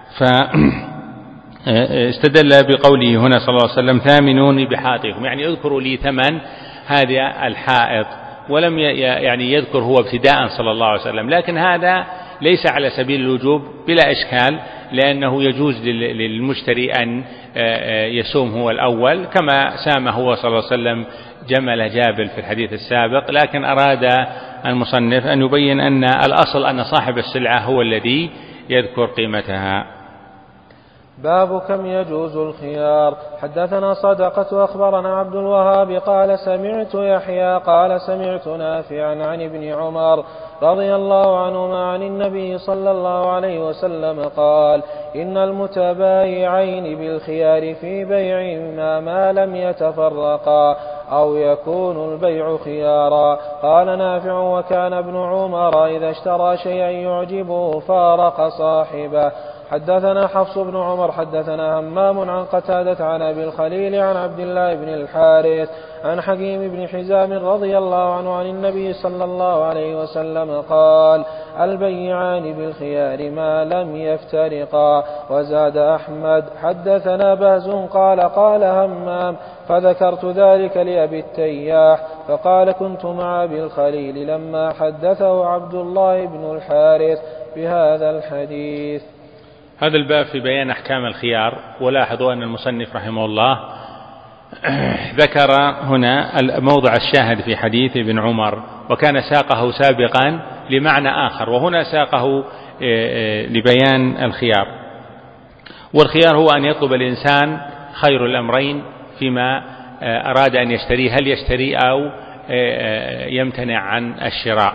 فاستدل بقوله هنا صلى الله عليه وسلم: ثامنوني بحائطكم، يعني اذكروا لي ثمن هذا الحائط، ولم يعني يذكر هو ابتداء صلى الله عليه وسلم، لكن هذا ليس على سبيل الوجوب بلا إشكال، لأنه يجوز للمشتري أن يسوم هو الأول كما سام هو صلى الله عليه وسلم جمل جابل في الحديث السابق، لكن أراد المصنف أن يبين أن الأصل أن صاحب السلعة هو الذي يذكر قيمتها. باب كم يجوز الخيار. حدثنا صدقة أخبرنا عبد الوهاب قال سمعت يحيى قال سمعت نافعا عن ابن عمر رضي الله عنهما عن النبي صلى الله عليه وسلم قال: إن المتبايعين بالخيار في بيعهما ما لم يتفرقا أو يكون البيع خيارا. قال نافع: وكان ابن عمر إذا اشترى شيئا يعجبه فارق صاحبه. حدثنا حفص بن عمر حدثنا همام عن قتادة عن أبي الخليل عن عبد الله بن الحارث عن حكيم بن حزام رضي الله عنه عن النبي صلى الله عليه وسلم قال: البيعان بالخيار ما لم يفترقا. وزاد أحمد: حدثنا بهز قال قال همام فذكرت ذلك لأبي التياح فقال: كنت مع أبي الخليل لما حدثه عبد الله بن الحارث بهذا الحديث. هذا الباب في بيان أحكام الخيار. ولاحظوا أن المصنف رحمه الله ذكر هنا موضع الشاهد في حديث ابن عمر، وكان ساقه سابقا لمعنى آخر، وهنا ساقه لبيان الخيار. والخيار هو أن يطلب الإنسان خير الأمرين فيما أراد أن يشتريه، هل يشتري أو يمتنع عن الشراء.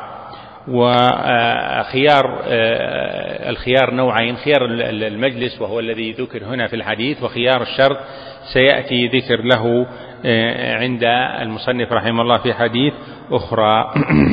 وخيار الخيار نوعين: خيار المجلس وهو الذي ذكر هنا في الحديث، وخيار الشرط سيأتي ذكر له عند المصنف رحمه الله في حديث أخرى.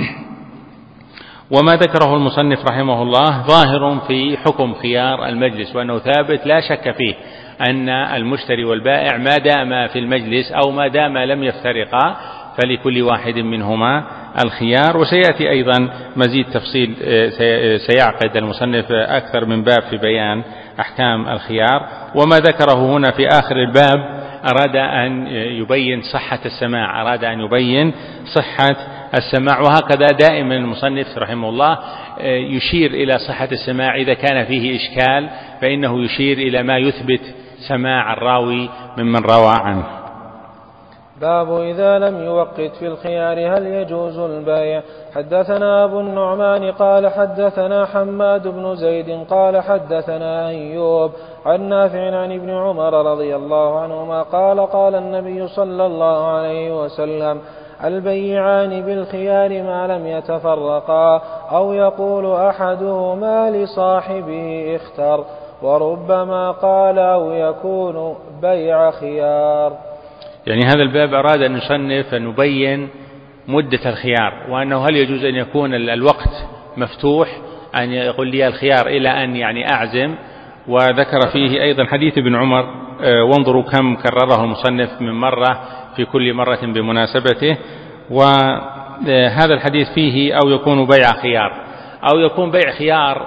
وما ذكره المصنف رحمه الله ظاهر في حكم خيار المجلس، وأنه ثابت لا شك فيه أن المشتري والبائع ما دام في المجلس أو ما دام لم يفترقا فلكل واحد منهما الخيار. وسيأتي أيضا مزيد تفصيل، سيعقد المصنف أكثر من باب في بيان أحكام الخيار. وما ذكره هنا في آخر الباب أراد أن يبين صحة السماع، أراد أن يبين صحة السماع. وهكذا دائما المصنف رحمه الله يشير إلى صحة السماع، إذا كان فيه إشكال فإنه يشير إلى ما يثبت سماع الراوي ممن روى عنه. باب إذا لم يوقت في الخيار هل يجوز البيع. حدثنا أبو النعمان قال حدثنا حماد بن زيد قال حدثنا أيوب عن نافع عن ابن عمر رضي الله عنهما قال قال النبي صلى الله عليه وسلم: البيعان بالخيار ما لم يتفرقا أو يقول أحدهما لصاحبه اختر. وربما قال أو يكون بيع خيار. يعني هذا الباب أراد أن يصنف أن يبين مدة الخيار، وأنه هل يجوز أن يكون الوقت مفتوح، أن يقول لي الخيار إلى أن يعني أعزم. وذكر فيه أيضا حديث ابن عمر، وانظروا كم كرره المصنف من مرة في كل مرة بمناسبته. وهذا الحديث فيه أو يكون بيع خيار، أو يكون بيع خيار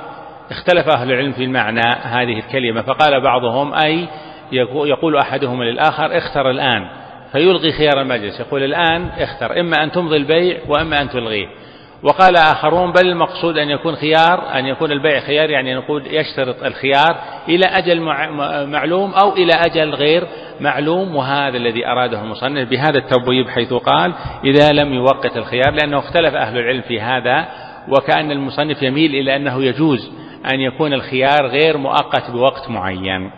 اختلف أهل العلم في المعنى هذه الكلمة، فقال بعضهم أي يقول أحدهم للآخر اختر الآن، فيلغي خيار المجلس، يقول الآن اختر، إما أن تمضي البيع وإما أن تلغيه. وقال آخرون بل المقصود أن يكون خيار، أن يكون البيع خيار، يعني نقول يشترط الخيار إلى أجل معلوم أو إلى أجل غير معلوم، وهذا الذي أراده المصنف بهذا التبويب حيث قال إذا لم يوقت الخيار، لأنه اختلف أهل العلم في هذا، وكأن المصنف يميل إلى أنه يجوز أن يكون الخيار غير مؤقت بوقت معين.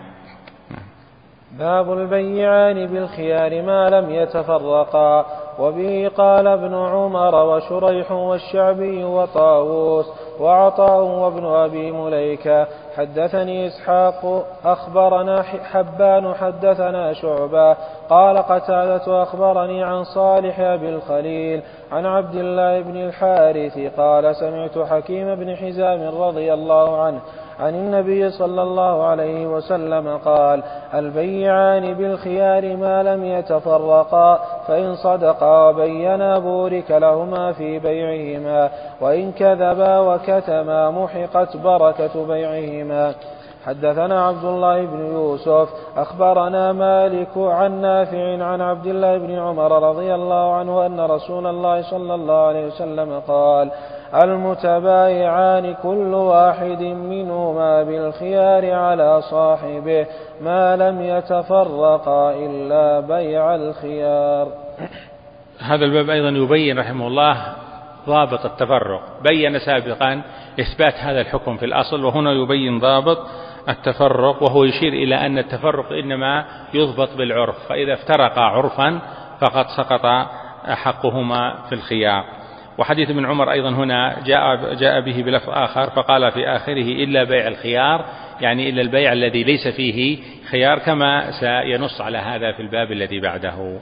باب البيعان بالخيار ما لم يتفرقا. وبه قال ابن عمر وشريح والشعبي وطاووس وعطاء وابن أبي مليكة. حدثني إسحاق أخبرنا حبان حدثنا شعبة قال قتادة أخبرني عن صالح أبي الخليل عن عبد الله بن الحارث قال سمعت حكيم بن حزام رضي الله عنه عن النبي صلى الله عليه وسلم قال البيعان بالخيار ما لم يتفرقا، فإن صدقا وبينا بورك لهما في بيعهما، وإن كذبا وكتما محقت بركة بيعهما. حدثنا عبد الله بن يوسف أخبرنا مالك عن نافع عن عبد الله بن عمر رضي الله عنه أن رسول الله صلى الله عليه وسلم قال المتبايعان كل واحد منهما بالخيار على صاحبه ما لم يتفرقا إلا بيع الخيار. هذا الباب أيضا يبين رحمه الله ضابط التفرق، بين سابقا إثبات هذا الحكم في الأصل، وهنا يبين ضابط التفرق، وهو يشير إلى أن التفرق إنما يضبط بالعرف، فإذا افترقا عرفا فقد سقط حقهما في الخيار. وحديث ابن عمر أيضا هنا جاء به بلفظ آخر فقال في آخره إلا بيع الخيار، يعني إلا البيع الذي ليس فيه خيار، كما سينص على هذا في الباب الذي بعده.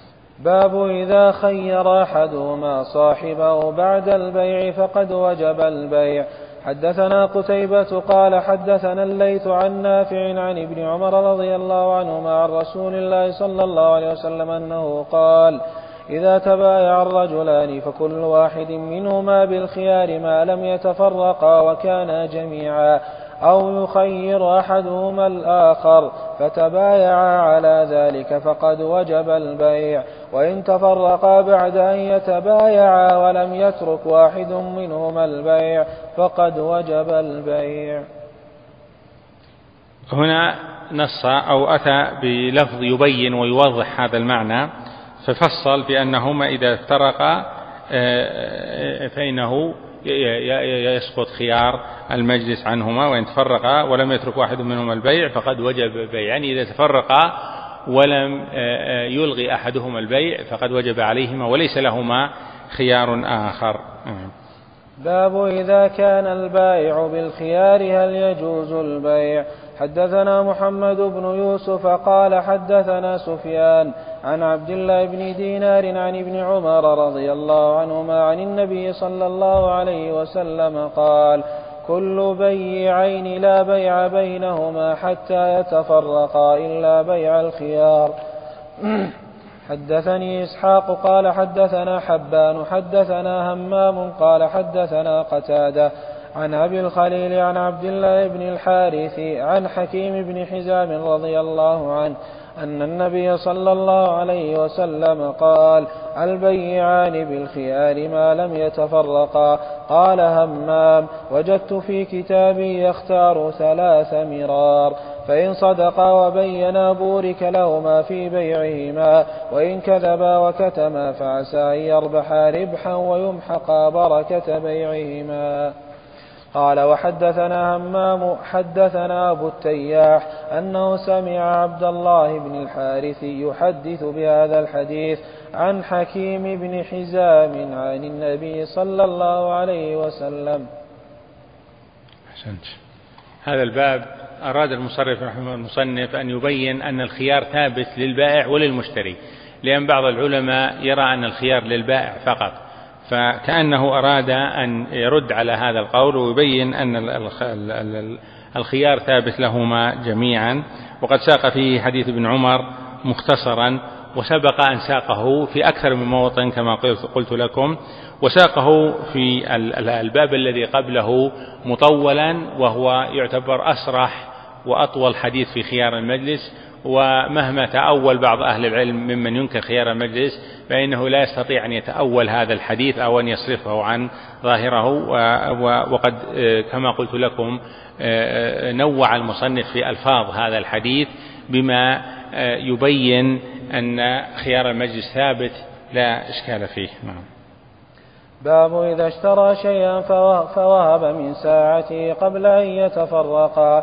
باب إذا خير أحدهما صاحبه بعد البيع فقد وجب البيع. حدثنا قتيبة قال حدثنا الليث عن نافع عن ابن عمر رضي الله عنهما عن رسول الله صلى الله عليه وسلم أنه قال إذا تبايع الرجلان فكل واحد منهما بالخيار ما لم يتفرقا وكانا جميعا، أو يخير أحدهما الآخر فتبايعا على ذلك فقد وجب البيع، وإن تفرقا بعد أن يتبايعا ولم يترك واحد منهما البيع فقد وجب البيع. هنا نص أو أتى بلفظ يبين ويوضح هذا المعنى، ففصل بأنهما إذا افترقا فإنه يسقط خيار المجلس عنهما، وإن تفرقا ولم يترك واحد منهما البيع فقد وجب البيع، يعني إذا تفرقا ولم يلغي أحدهما البيع فقد وجب عليهما وليس لهما خيار آخر. باب إذا كان البائع بالخيار هل يجوز البيع. حدثنا محمد بن يوسف قال حدثنا سفيان عن عبد الله بن دينار عن ابن عمر رضي الله عنهما عن النبي صلى الله عليه وسلم قال كل بيعين لا بيع بينهما حتى يتفرقا إلا بيع الخيار. حدثني إسحاق قال حدثنا حبان حدثنا همام قال حدثنا قتادة عن أبي الخليل عن عبد الله بن الحارث عن حكيم بن حزام رضي الله عنه أن النبي صلى الله عليه وسلم قال البيعان بالخيار ما لم يتفرقا. قال همام وجدت في كتابي يختار 3 مرار، فإن صدقا وبينا بورك لهما في بيعهما، وإن كذبا وكتما فعسى أن يربحا ربحا ويمحقا بركة بيعهما. قال وحدثنا همام حدثنا أبو التياح أنه سمع عبد الله بن الحارث يحدث بهذا الحديث عن حكيم بن حزام عن النبي صلى الله عليه وسلم. أحسنت. هذا الباب أراد المصنف أن يبين أن الخيار ثابت للبائع وللمشتري، لأن بعض العلماء يرى أن الخيار للبائع فقط، فكأنه أراد أن يرد على هذا القول ويبين أن الخيار ثابت لهما جميعا. وقد ساق فيه حديث ابن عمر مختصرا، وسبق أن ساقه في أكثر من موطن كما قلت لكم، وساقه في الباب الذي قبله مطولا، وهو يعتبر أصرح وأطول حديث في خيار المجلس. ومهما تأول بعض أهل العلم ممن ينكر خيار المجلس فإنه لا يستطيع أن يتأول هذا الحديث أو أن يصرفه عن ظاهره. وقد كما قلت لكم نوع المصنف في ألفاظ هذا الحديث بما يبين أن خيار المجلس ثابت لا إشكال فيه. باب إذا اشترى شيئا فوهب من ساعته قبل أن يتفرقا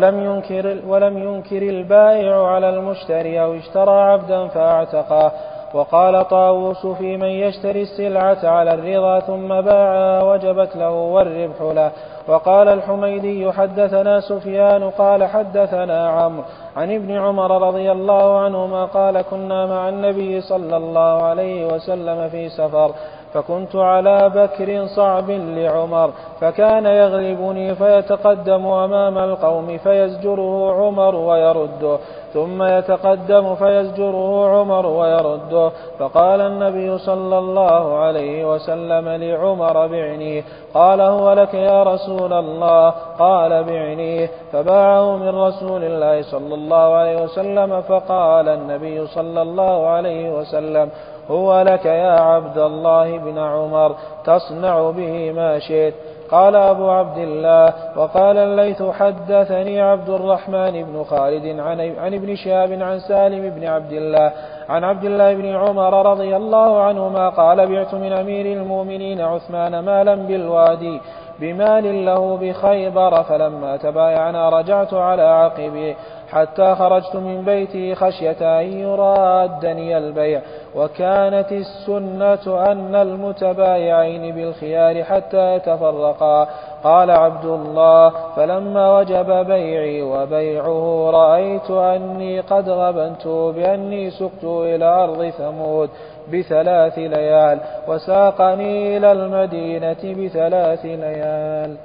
ولم ينكر البائع على المشتري أو اشترى عبدا فاعتقا. وقال طاووس في من يشتري السلعة على الرضا ثم باعها وجبت له والربح له. وقال الحميدي حدثنا سفيان قال حدثنا عمرو عن ابن عمر رضي الله عنهما قال كنا مع النبي صلى الله عليه وسلم في سفر فكنت على بكر صعب لعمر فكان يغلبني فيتقدم أمام القوم فيزجره عمر ويرده ثم يتقدم فيزجره عمر ويرده. فقال النبي صلى الله عليه وسلم لعمر بعني. قال هو لك يا رسول الله. قال بعني. فباعه من رسول الله صلى الله عليه وسلم. فقال النبي صلى الله عليه وسلم هو لك يا عبد الله بن عمر تصنع به ما شئت. قال أبو عبد الله وقال الليث حدثني عبد الرحمن بن خالد عن ابن شهاب عن سالم بن عبد الله عن عبد الله بن عمر رضي الله عنهما قال بعت من أمير المؤمنين عثمان مالا بالوادي بمال له بخيبر فلما تبايعنا رجعت على عقبي حتى خرجت من بيتي خشية أن يرادني البيع. وكانت السنة أن المتبايعين بالخيار حتى يتفرقا. قال عبد الله فلما وجب بيعي وبيعه رأيت أني قد غبنت بأني سقت إلى أرض ثمود ب3 ليال وساقني إلى المدينة ب3 ليال.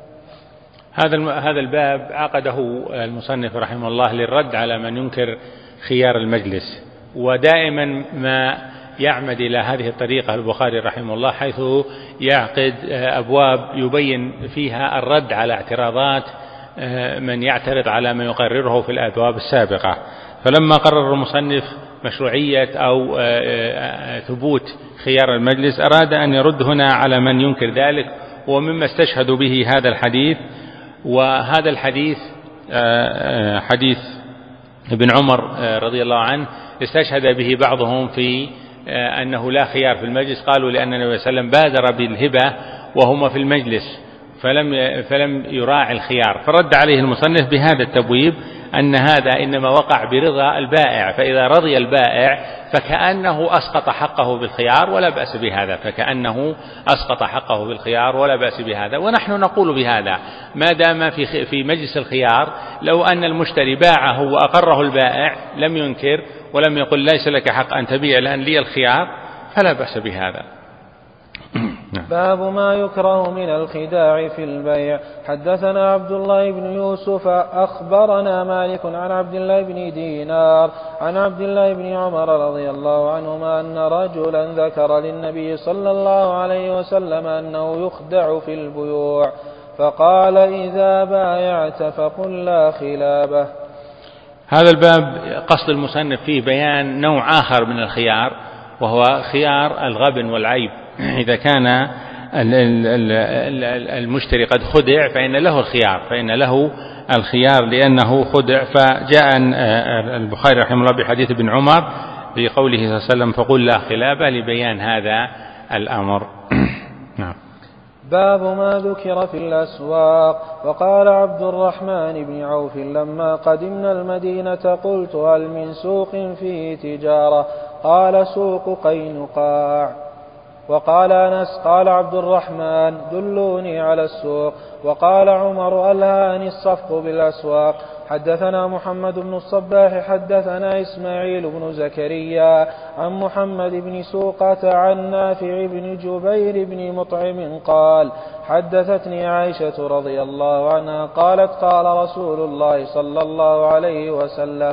هذا الباب عقده المصنف رحمه الله للرد على من ينكر خيار المجلس، ودائما ما يعمد إلى هذه الطريقة البخاري رحمه الله حيث يعقد أبواب يبين فيها الرد على اعتراضات من يعترض على ما يقرره في الأبواب السابقة. فلما قرر المصنف مشروعية أو ثبوت خيار المجلس أراد أن يرد هنا على من ينكر ذلك، ومما استشهد به هذا الحديث. وهذا الحديث حديث ابن عمر رضي الله عنه استشهد به بعضهم في أنه لا خيار في المجلس، قالوا لأن النبي صلى الله عليه وسلم بادر بالهبة وهم في المجلس فلم يراعي الخيار، فرد عليه المصنف بهذا التبويب أن هذا إنما وقع برضا البائع، فإذا رضي البائع فكأنه أسقط حقه بالخيار ولا بأس بهذا، ولا بأس بهذا. ونحن نقول بهذا ما دام في مجلس الخيار لو أن المشتري باعه وأقره البائع لم ينكر ولم يقل ليس لك حق أن تبيع لأن لي الخيار فلا بأس بهذا. باب ما يكره من الخداع في البيع. حدثنا عبد الله بن يوسف أخبرنا مالك عن عبد الله بن دينار عن عبد الله بن عمر رضي الله عنهما أن رجلا ذكر للنبي صلى الله عليه وسلم أنه يخدع في البيوع فقال إذا بايعت فقل لا خلابه. هذا الباب قصد المصنف فيه بيان نوع آخر من الخيار، وهو خيار الغبن والعيب. إذا كان المشتري قد خدع فإن له الخيار لأنه خدع. فجاء البخاري رحمه الله بحديث ابن عمر في قوله صلى الله عليه وسلم فقل لا خلابه لبيان هذا الأمر. نعم. باب ما ذكر في الأسواق. وقال عبد الرحمن بن عوف لما قدمنا المدينة قلت هل من سوق فيه تجارة؟ قال سوق قينقاع. وقال أنس قال عبد الرحمن دلوني على السوق. وقال عمر ألهاني الصفق بالأسواق. حدثنا محمد بن الصباح حدثنا إسماعيل بن زكريا عن محمد بن سوقة عن نافع بن جبير بن مطعم قال حدثتني عائشة رضي الله عنها قالت قال رسول الله صلى الله عليه وسلم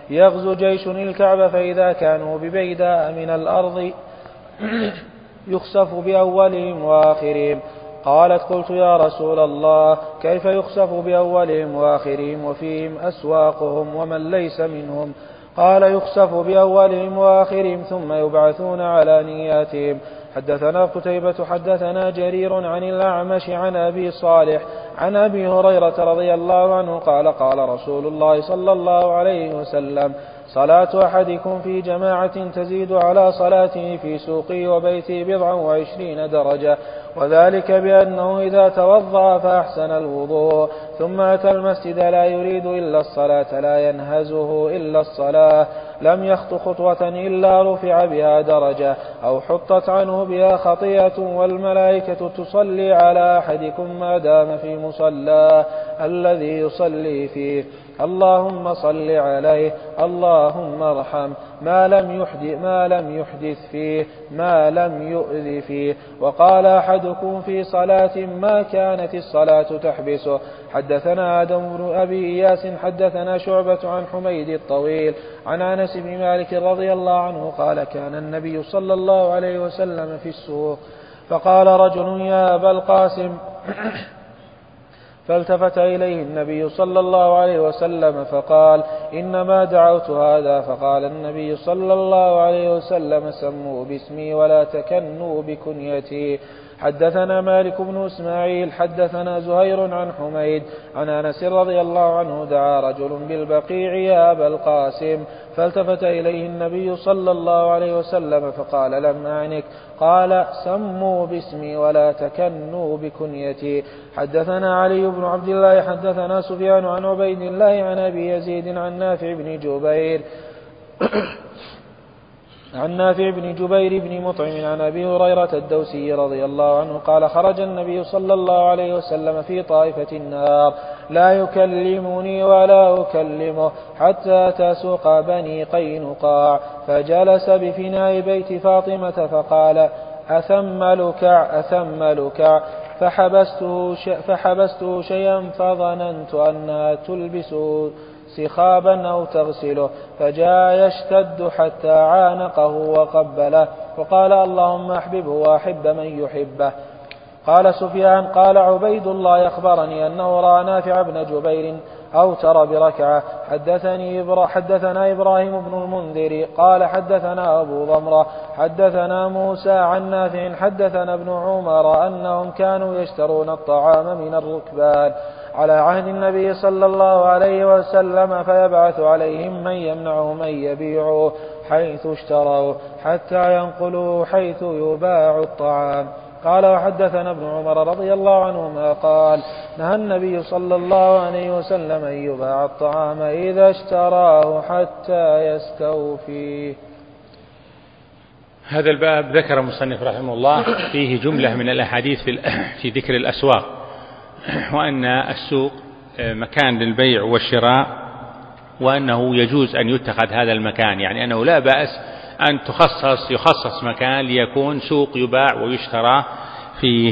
يغزو جيش الكعبة فإذا كانوا ببيداء من الأرض يخسف بأولهم وآخرهم. قالت قلت يا رسول الله كيف يخسف بأولهم وآخرهم وفيهم أسواقهم ومن ليس منهم؟ قال يخسف بأولهم وآخرهم ثم يبعثون على نياتهم. حدثنا قتيبة حدثنا جرير عن الأعمش عن أبي صالح عن أبي هريرة رضي الله عنه قال قال رسول الله صلى الله عليه وسلم صلاة أحدكم في جماعة تزيد على صلاته في سوقه وبيته 20 درجة، وذلك بأنه إذا توضأ فأحسن الوضوء ثم أتى المسجد لا يريد إلا الصلاة لا ينهزه إلا الصلاة لم يخط خطوة إلا رفع بها درجة أو حطت عنه بها خطيئة، والملائكة تصلي على أحدكم ما دام في مصلاه الذي يصلي فيه اللهم صل عليه اللهم ارحم ما لم يحدث فيه ما لم يؤذ فيه. وقال أحدكم في صلاة ما كانت الصلاة تحبسه. حدثنا آدم بن أبي إياس حدثنا شعبة عن حميد الطويل عن أنس بن مالك رضي الله عنه قال كان النبي صلى الله عليه وسلم في السوق فقال رجل يا أبا القاسم فالتفت إليه النبي صلى الله عليه وسلم فقال إنما دعوت هذا. فقال النبي صلى الله عليه وسلم سموا باسمي ولا تكنوا بكنيتي. حدثنا مالك بن إسماعيل حدثنا زهير عن حميد عن أنس رضي الله عنه دعا رجل بالبقيع يا أبا القاسم فالتفت إليه النبي صلى الله عليه وسلم فقال لم أعنك. قال سموا باسمي ولا تكنوا بكنيتي. حدثنا علي بن عبد الله حدثنا سفيان عن عبيد الله عن أبي يزيد عن نافع بن جبير بن مطعم عن أبي هريرة الدوسي رضي الله عنه قال خرج النبي صلى الله عليه وسلم في طائفة النار لا يكلمني ولا أكلمه حتى أتى سوق بني قينقاع فجلس بفناء بيت فاطمة فقال أثم لكع فحبسته شيئا فظننت أنها تلبس سخابا أو تغسله فجاء يشتد حتى عانقه وقبله وقال اللهم أحببه وأحب من يحبه. قال سفيان قال عبيد الله يخبرني أنه رأى نافع بن جبير أوتر بركعة. حدثنا إبراهيم بن المنذر قال حدثنا أبو ضمرة حدثنا موسى عن نافع حدثنا ابن عمر أنهم كانوا يشترون الطعام من الركبان على عهد النبي صلى الله عليه وسلم فيبعث عليهم من يمنعه من يبيعه حيث اشتروا حتى ينقلوا حيث يباع الطعام. قال وحدثنا ابن عمر رضي الله عنهما قال نهى النبي صلى الله عليه وسلم أن يباع الطعام إذا اشتراه حتى يستوفيه. هذا الباب ذكر المصنف رحمه الله فيه جملة من الأحاديث في ذكر الأسواق، وأن السوق مكان للبيع والشراء، وأنه يجوز أن يتخذ هذا المكان، يعني أنه لا بأس أن يخصص مكان ليكون سوق يباع ويشترى فيه.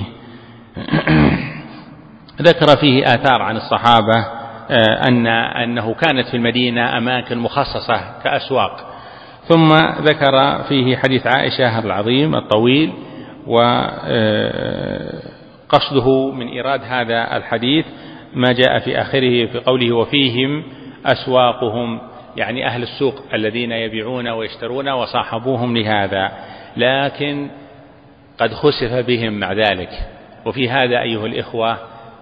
ذكر فيه آثار عن الصحابة أنه كانت في المدينة أماكن مخصصة كأسواق. ثم ذكر فيه حديث عائشة العظيم الطويل، وقصده من إيراد هذا الحديث ما جاء في آخره في قوله وفيهم أسواقهم، يعني أهل السوق الذين يبيعون ويشترون وصاحبوهم لهذا، لكن قد خسف بهم مع ذلك. وفي هذا أيها الإخوة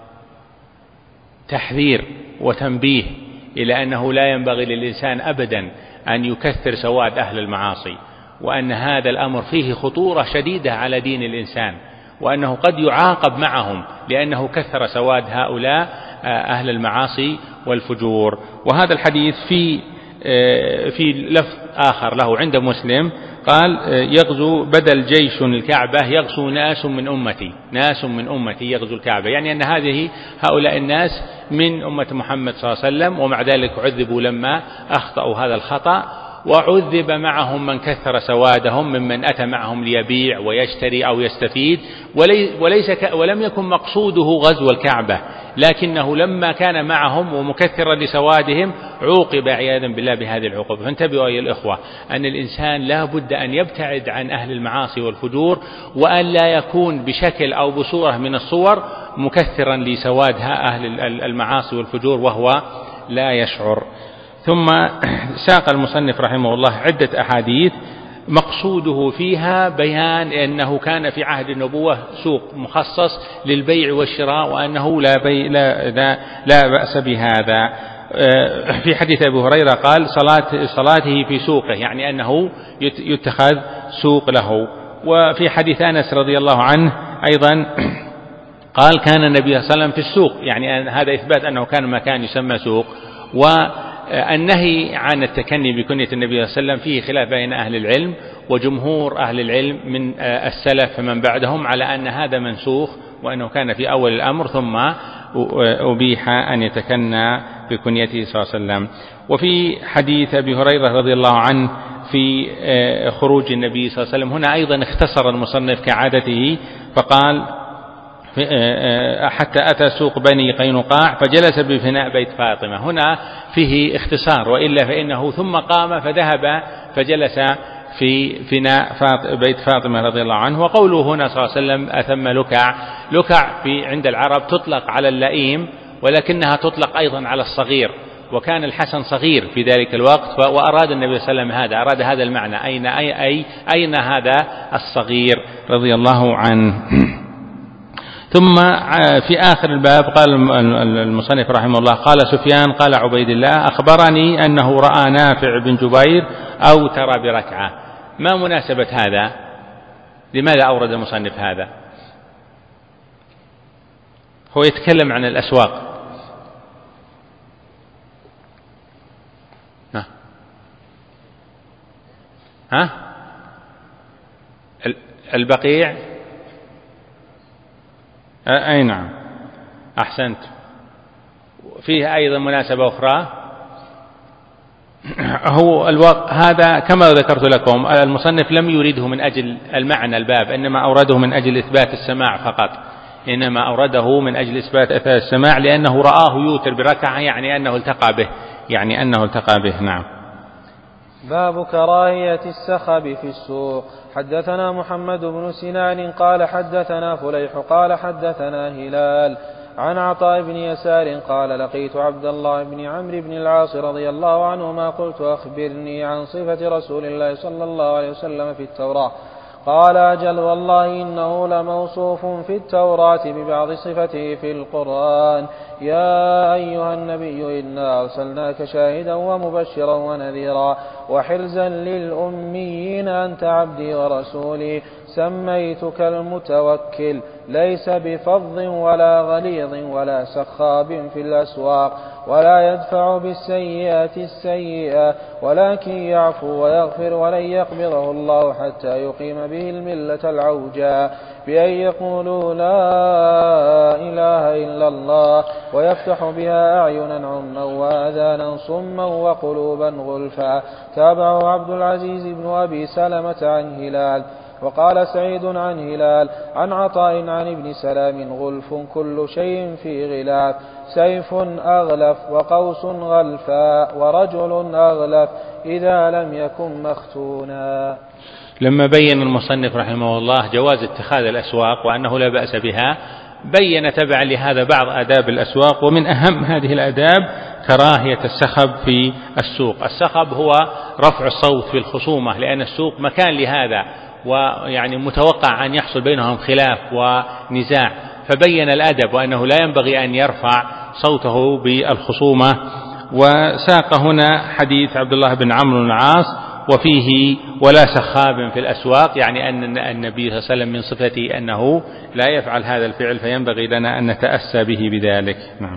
تحذير وتنبيه إلى أنه لا ينبغي للإنسان أبدا أن يكثر سواد أهل المعاصي، وأن هذا الأمر فيه خطورة شديدة على دين الإنسان، وأنه قد يعاقب معهم لأنه كثر سواد هؤلاء أهل المعاصي والفجور. وهذا الحديث في لفظ آخر له عند مسلم قال يغزو بدل جيش الكعبة يغزو ناس من أمتي يغزو الكعبة، يعني أن هؤلاء الناس من أمة محمد صلى الله عليه وسلم، ومع ذلك عذبوا لما أخطأوا هذا الخطأ، وعذب معهم من كثر سوادهم ممن أتى معهم ليبيع ويشتري أو يستفيد، ولم يكن مقصوده غزو الكعبة، لكنه لما كان معهم ومكثرا لسوادهم عوقب عياذا بالله بهذه العقوبة. فانتبهوا أيها الإخوة أن الإنسان لا بد أن يبتعد عن أهل المعاصي والفجور، وأن لا يكون بشكل أو بصورة من الصور مكثرا لسواد أهل المعاصي والفجور وهو لا يشعر. ثم ساق المصنف رحمه الله عدة أحاديث مقصوده فيها بيان أنه كان في عهد النبوة سوق مخصص للبيع والشراء، وأنه لا بأس بهذا. في حديث أبي هريرة قال صلاته في سوقه، يعني أنه يتخذ سوق له. وفي حديث أنس رضي الله عنه أيضا قال كان النبي صلى الله عليه وسلم في السوق، يعني هذا إثبات أنه كان مكان يسمى سوق. والنهي عن التكني بكنية النبي صلى الله عليه وسلم فيه خلاف بين أهل العلم، وجمهور أهل العلم من السلف فمن بعدهم على أن هذا منسوخ، وأنه كان في أول الأمر ثم أبيح أن يتكنى بكنيته صلى الله عليه وسلم. وفي حديث أبي هريرة رضي الله عنه في خروج النبي صلى الله عليه وسلم هنا أيضا اختصر المصنف كعادته فقال حتى أتى سوق بني قينقاع فجلس بفناء بيت فاطمة. هنا فيه اختصار، وإلا فإنه ثم قام فذهب فجلس في فناء بيت فاطمة رضي الله عنه. وقوله هنا صلى الله عليه وسلم أثم لكع في عند العرب تطلق على اللئيم، ولكنها تطلق أيضا على الصغير، وكان الحسن صغير في ذلك الوقت، وأراد النبي صلى الله عليه وسلم أراد هذا المعنى، أين هذا الصغير رضي الله عنه. ثم في آخر الباب قال المصنف رحمه الله قال سفيان قال عبيد الله أخبرني أنه رأى نافع بن جبير أوتر بركعة. ما مناسبة هذا؟ لماذا أورد المصنف هذا؟ هو يتكلم عن الأسواق. البقيع أي نعم أحسنت. فيه أيضا مناسبة أخرى، هو هذا كما ذكرت لكم المصنف لم يريده من أجل المعنى الباب، إنما أورده من أجل إثبات السماع فقط، إنما أورده من أجل إثبات السماع، لأنه رآه يوتر بركعة، يعني أنه التقى به. نعم. باب كراهية السخب في السوق. حدثنا محمد بن سنان قال حدثنا فليح قال حدثنا هلال عن عطاء بن يسار قال لقيت عبد الله بن عمرو بن العاص رضي الله عنهما قلت أخبرني عن صفة رسول الله صلى الله عليه وسلم في التوراة. قال أجل والله إنه لموصوف في التوراة ببعض صفته في القرآن. يا أيها النبي إنا أرسلناك شاهدا ومبشرا ونذيرا وحرزا للأميين أنت عبدي ورسولي سميتك المتوكل ليس بفظ ولا غليظ ولا سخاب في الأسواق ولا يدفع بالسيئة السيئة ولكن يعفو ويغفر ولن يقبضه الله حتى يقيم به الملة العوجاء بأن يقولوا لا إله إلا الله ويفتح بها أعينا عما وآذانا صما وقلوبا غلفا. تابعه عبد العزيز بن أبي سلمة عن هلال. وقال سعيد عن هلال عن عطاء عن ابن سلام غلف كل شيء في غلاف سيف أغلف وقوس غلفاء ورجل أغلف إذا لم يكن مختونا. لما بين المصنف رحمه الله جواز اتخاذ الأسواق وأنه لا بأس بها، بين تبعا لهذا بعض آداب الأسواق، ومن أهم هذه الآداب كراهية السخب في السوق. السخب هو رفع الصوت في الخصومة، لأن السوق مكان لهذا، ويعني متوقع أن يحصل بينهم خلاف ونزاع، فبين الأدب وأنه لا ينبغي أن يرفع صوته بالخصومة. وساق هنا حديث عبد الله بن عمرو بن العاص وفيه ولا سخاب في الأسواق، يعني أن النبي صلى الله عليه وسلم من صفته أنه لا يفعل هذا الفعل، فينبغي لنا أن نتأسى به بذلك. نعم.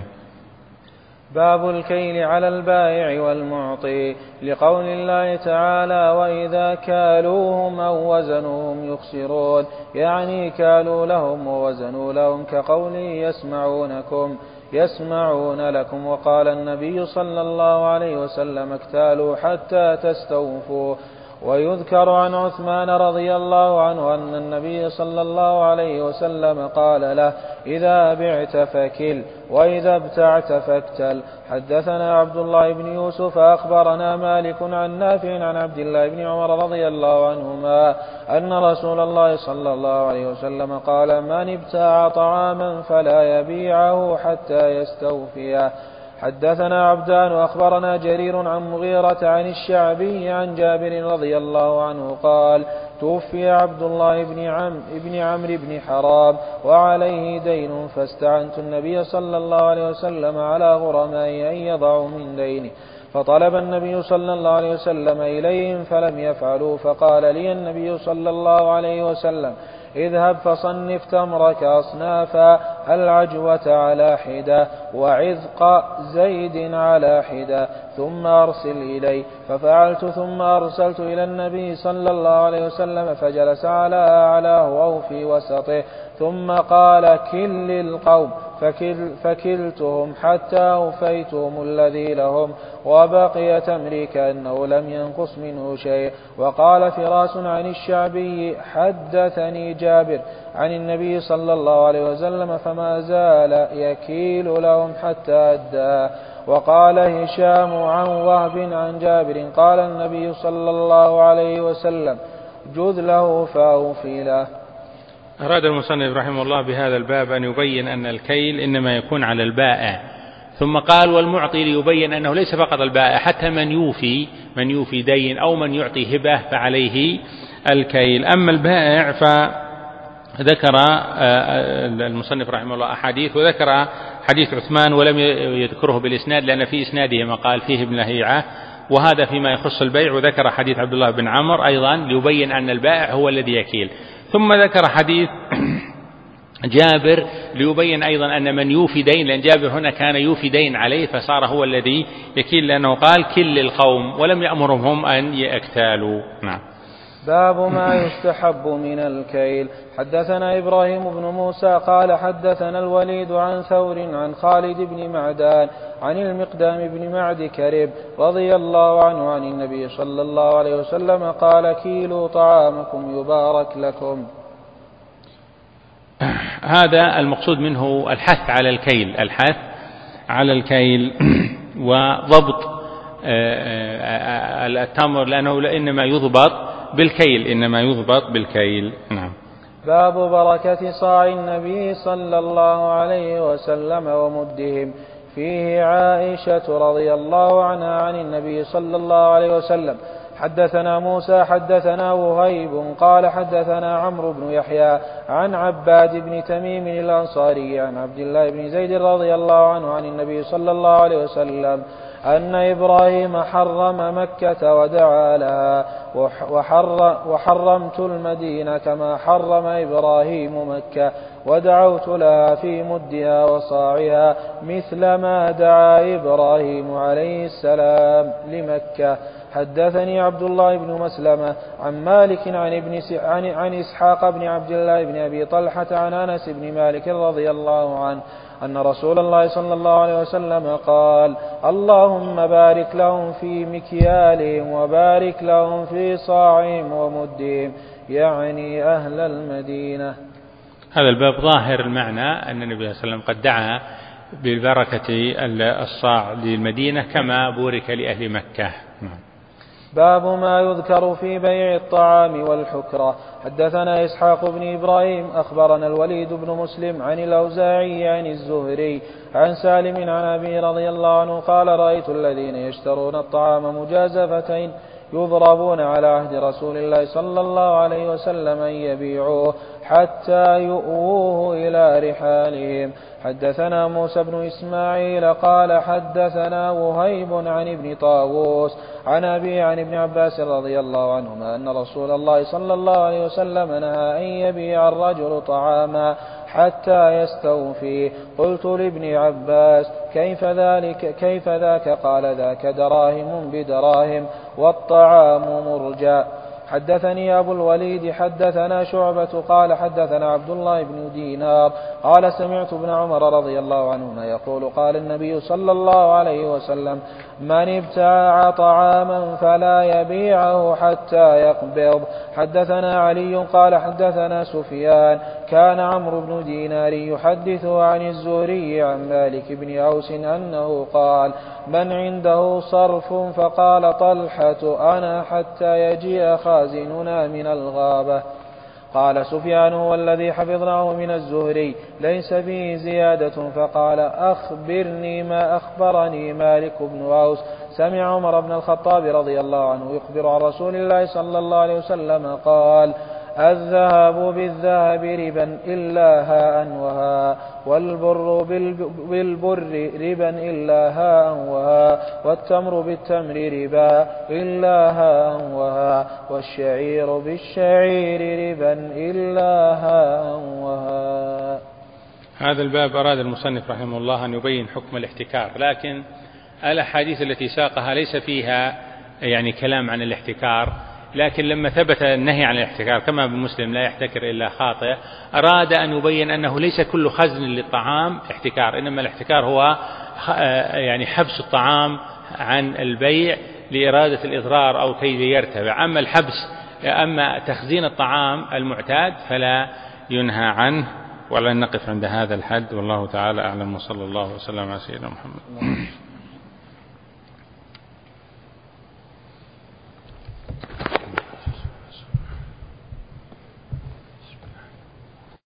باب الكيل على البائع والمعطي لقول الله تعالى وإذا كالوهم أو وزنوهم يخسرون، يعني كالوا لهم ووزنوا لهم كقوله يسمعونكم، يسمعون لكم. وقال النبي صلى الله عليه وسلم اكتالوا حتى تستوفوا. ويذكر عن عثمان رضي الله عنه أن النبي صلى الله عليه وسلم قال له إذا بعت فكل وإذا ابتعت فاكتل. حدثنا عبد الله بن يوسف أخبرنا مالك عن نافع عن عبد الله بن عمر رضي الله عنهما أن رسول الله صلى الله عليه وسلم قال من ابتاع طعاما فلا يبيعه حتى يستوفيه. حدثنا عبدان أخبرنا جرير عن مغيرة عن الشعبي عن جابر رضي الله عنه قال توفي عبد الله بن عمرو بن حرام وعليه دين فاستعنت النبي صلى الله عليه وسلم على غرمائي أن يضعوا من دينه فطلب النبي صلى الله عليه وسلم إليهم فلم يفعلوا فقال لي النبي صلى الله عليه وسلم اذهب فصنف تمرك أصنافا العجوة على حدة وعذق زيد على حدة ثم أرسل إلي. ففعلت ثم أرسلت إلى النبي صلى الله عليه وسلم فجلس على أعلاه أو في وسطه ثم قال كل القوم فكلتهم حتى أوفيتهم الذي لهم وبقي تمري كأنه لم ينقص منه شيء. وقال فراس عن الشعبي حدثني جابر عن النبي صلى الله عليه وسلم فما زال يكيل لهم حتى أدى. وقال هشام عن وهب عن جابر قال النبي صلى الله عليه وسلم جذ له فأوفي له. أراد المصنف رحمه الله بهذا الباب أن يبين أن الكيل إنما يكون على البائع، ثم قال والمعطي ليبين أنه ليس فقط البائع، حتى من يوفي دين أو من يعطي هبة فعليه الكيل. أما البائع فذكر المصنف رحمه الله أحاديث، وذكر حديث عثمان ولم يذكره بالإسناد لأن في إسناده ما قال فيه ابن لهيعة، وهذا فيما يخص البيع. وذكر حديث عبد الله بن عمر أيضا ليبين أن البائع هو الذي يكيل. ثم ذكر حديث جابر ليبين أيضا أن من يوفي دين، لأن جابر هنا كان يوفي دين عليه فصار هو الذي يكيل، لأنه قال كل القوم ولم يأمرهم أن يأكتالوا. نعم. باب ما يستحب من الكيل. حدثنا إبراهيم بن موسى قال حدثنا الوليد عن ثور عن خالد بن معدان عن المقدام بن معد كرب رضي الله عنه عن النبي صلى الله عليه وسلم قال كيلوا طعامكم يبارك لكم. هذا المقصود منه الحث على الكيل وضبط التمر، لأنه إنما يضبط بالكيل. نعم. باب بركة صاع النبي صلى الله عليه وسلم ومدهم. فيه عائشة رضي الله عنها عن النبي صلى الله عليه وسلم. حدثنا موسى حدثنا وهيب قال حدثنا عمرو بن يحيى عن عباد بن تميم الأنصاري عن عبد الله بن زيد رضي الله عنه عن النبي صلى الله عليه وسلم أن إبراهيم حرم مكة ودعا لها وحرمت المدينة كما حرم إبراهيم مكة ودعوت لها في مدها وصاعها مثل ما دعا إبراهيم عليه السلام لمكة. حدثني عبد الله بن مسلمة عن مالك عن إسحاق بن عبد الله بن أبي طلحة عن أنس بن مالك رضي الله عنه أن رسول الله صلى الله عليه وسلم قال اللهم بارك لهم في مكيالهم وبارك لهم في صاعهم ومدهم، يعني أهل المدينة. هذا الباب ظاهر المعنى أن النبي صلى الله عليه وسلم قد دعا بالبركة الصاع للمدينة كما بورك لأهل مكة. باب ما يذكر في بيع الطعام والحكرة. حدثنا إسحاق بن إبراهيم أخبرنا الوليد بن مسلم عن الأوزاعي عن الزهري عن سالم عن أبي رضي الله عنه قال رأيت الذين يشترون الطعام مجازفتين يضربون على عهد رسول الله صلى الله عليه وسلم أن يبيعوه حتى يؤوه إلى رحالهم. حدثنا موسى بن إسماعيل قال حدثنا وهيب عن ابن طاووس عن أبي عن ابن عباس رضي الله عنهما أن رسول الله صلى الله عليه وسلم نهى أن يبيع الرجل طعاما حتى يستوفي. قلت لابن عباس كيف ذاك؟ قال ذاك دراهم بدراهم والطعام مرجى. حدثني أبو الوليد حدثنا شعبة قال حدثنا عبد الله بن دينار قال سمعت ابن عمر رضي الله عنهما يقول قال النبي صلى الله عليه وسلم من ابتاع طعاما فلا يبيعه حتى يقبض. حدثنا علي قال حدثنا سفيان كان عمرو بن دينار يحدث عن الزهري عن مالك بن أوس أنه قال من عنده صرف فقال طلحة أنا حتى يجيء خازننا من الغابة. قال سفيان هو الذي حفظناه من الزهري ليس به زيادة. فقال أخبرني ما أخبرني مالك بن أوس سمع عمر بن الخطاب رضي الله عنه يخبر عن رسول الله صلى الله عليه وسلم قال الذهب بالذهب ربا إلا هاء وهاء والبر بالبر ربا إلا هاء وهاء والتمر بالتمر ربا إلا هاء وهاء والشعير بالشعير ربا إلا هاء وهاء. هذا الباب أراد المصنف رحمه الله أن يبين حكم الاحتكار، لكن الأحاديث التي ساقها ليس فيها يعني كلام عن الاحتكار، لكن لما ثبت النهي عن الاحتكار كما بمسلم لا يحتكر إلا خاطئ، أراد أن يبين أنه ليس كل خزن للطعام احتكار، إنما الاحتكار هو يعني حبس الطعام عن البيع لإرادة الإضرار أو كي يرتفع. أما تخزين الطعام المعتاد فلا ينهى عنه. ولن نقف عند هذا الحد، والله تعالى أعلم، وصلى الله وسلم على سيدنا محمد.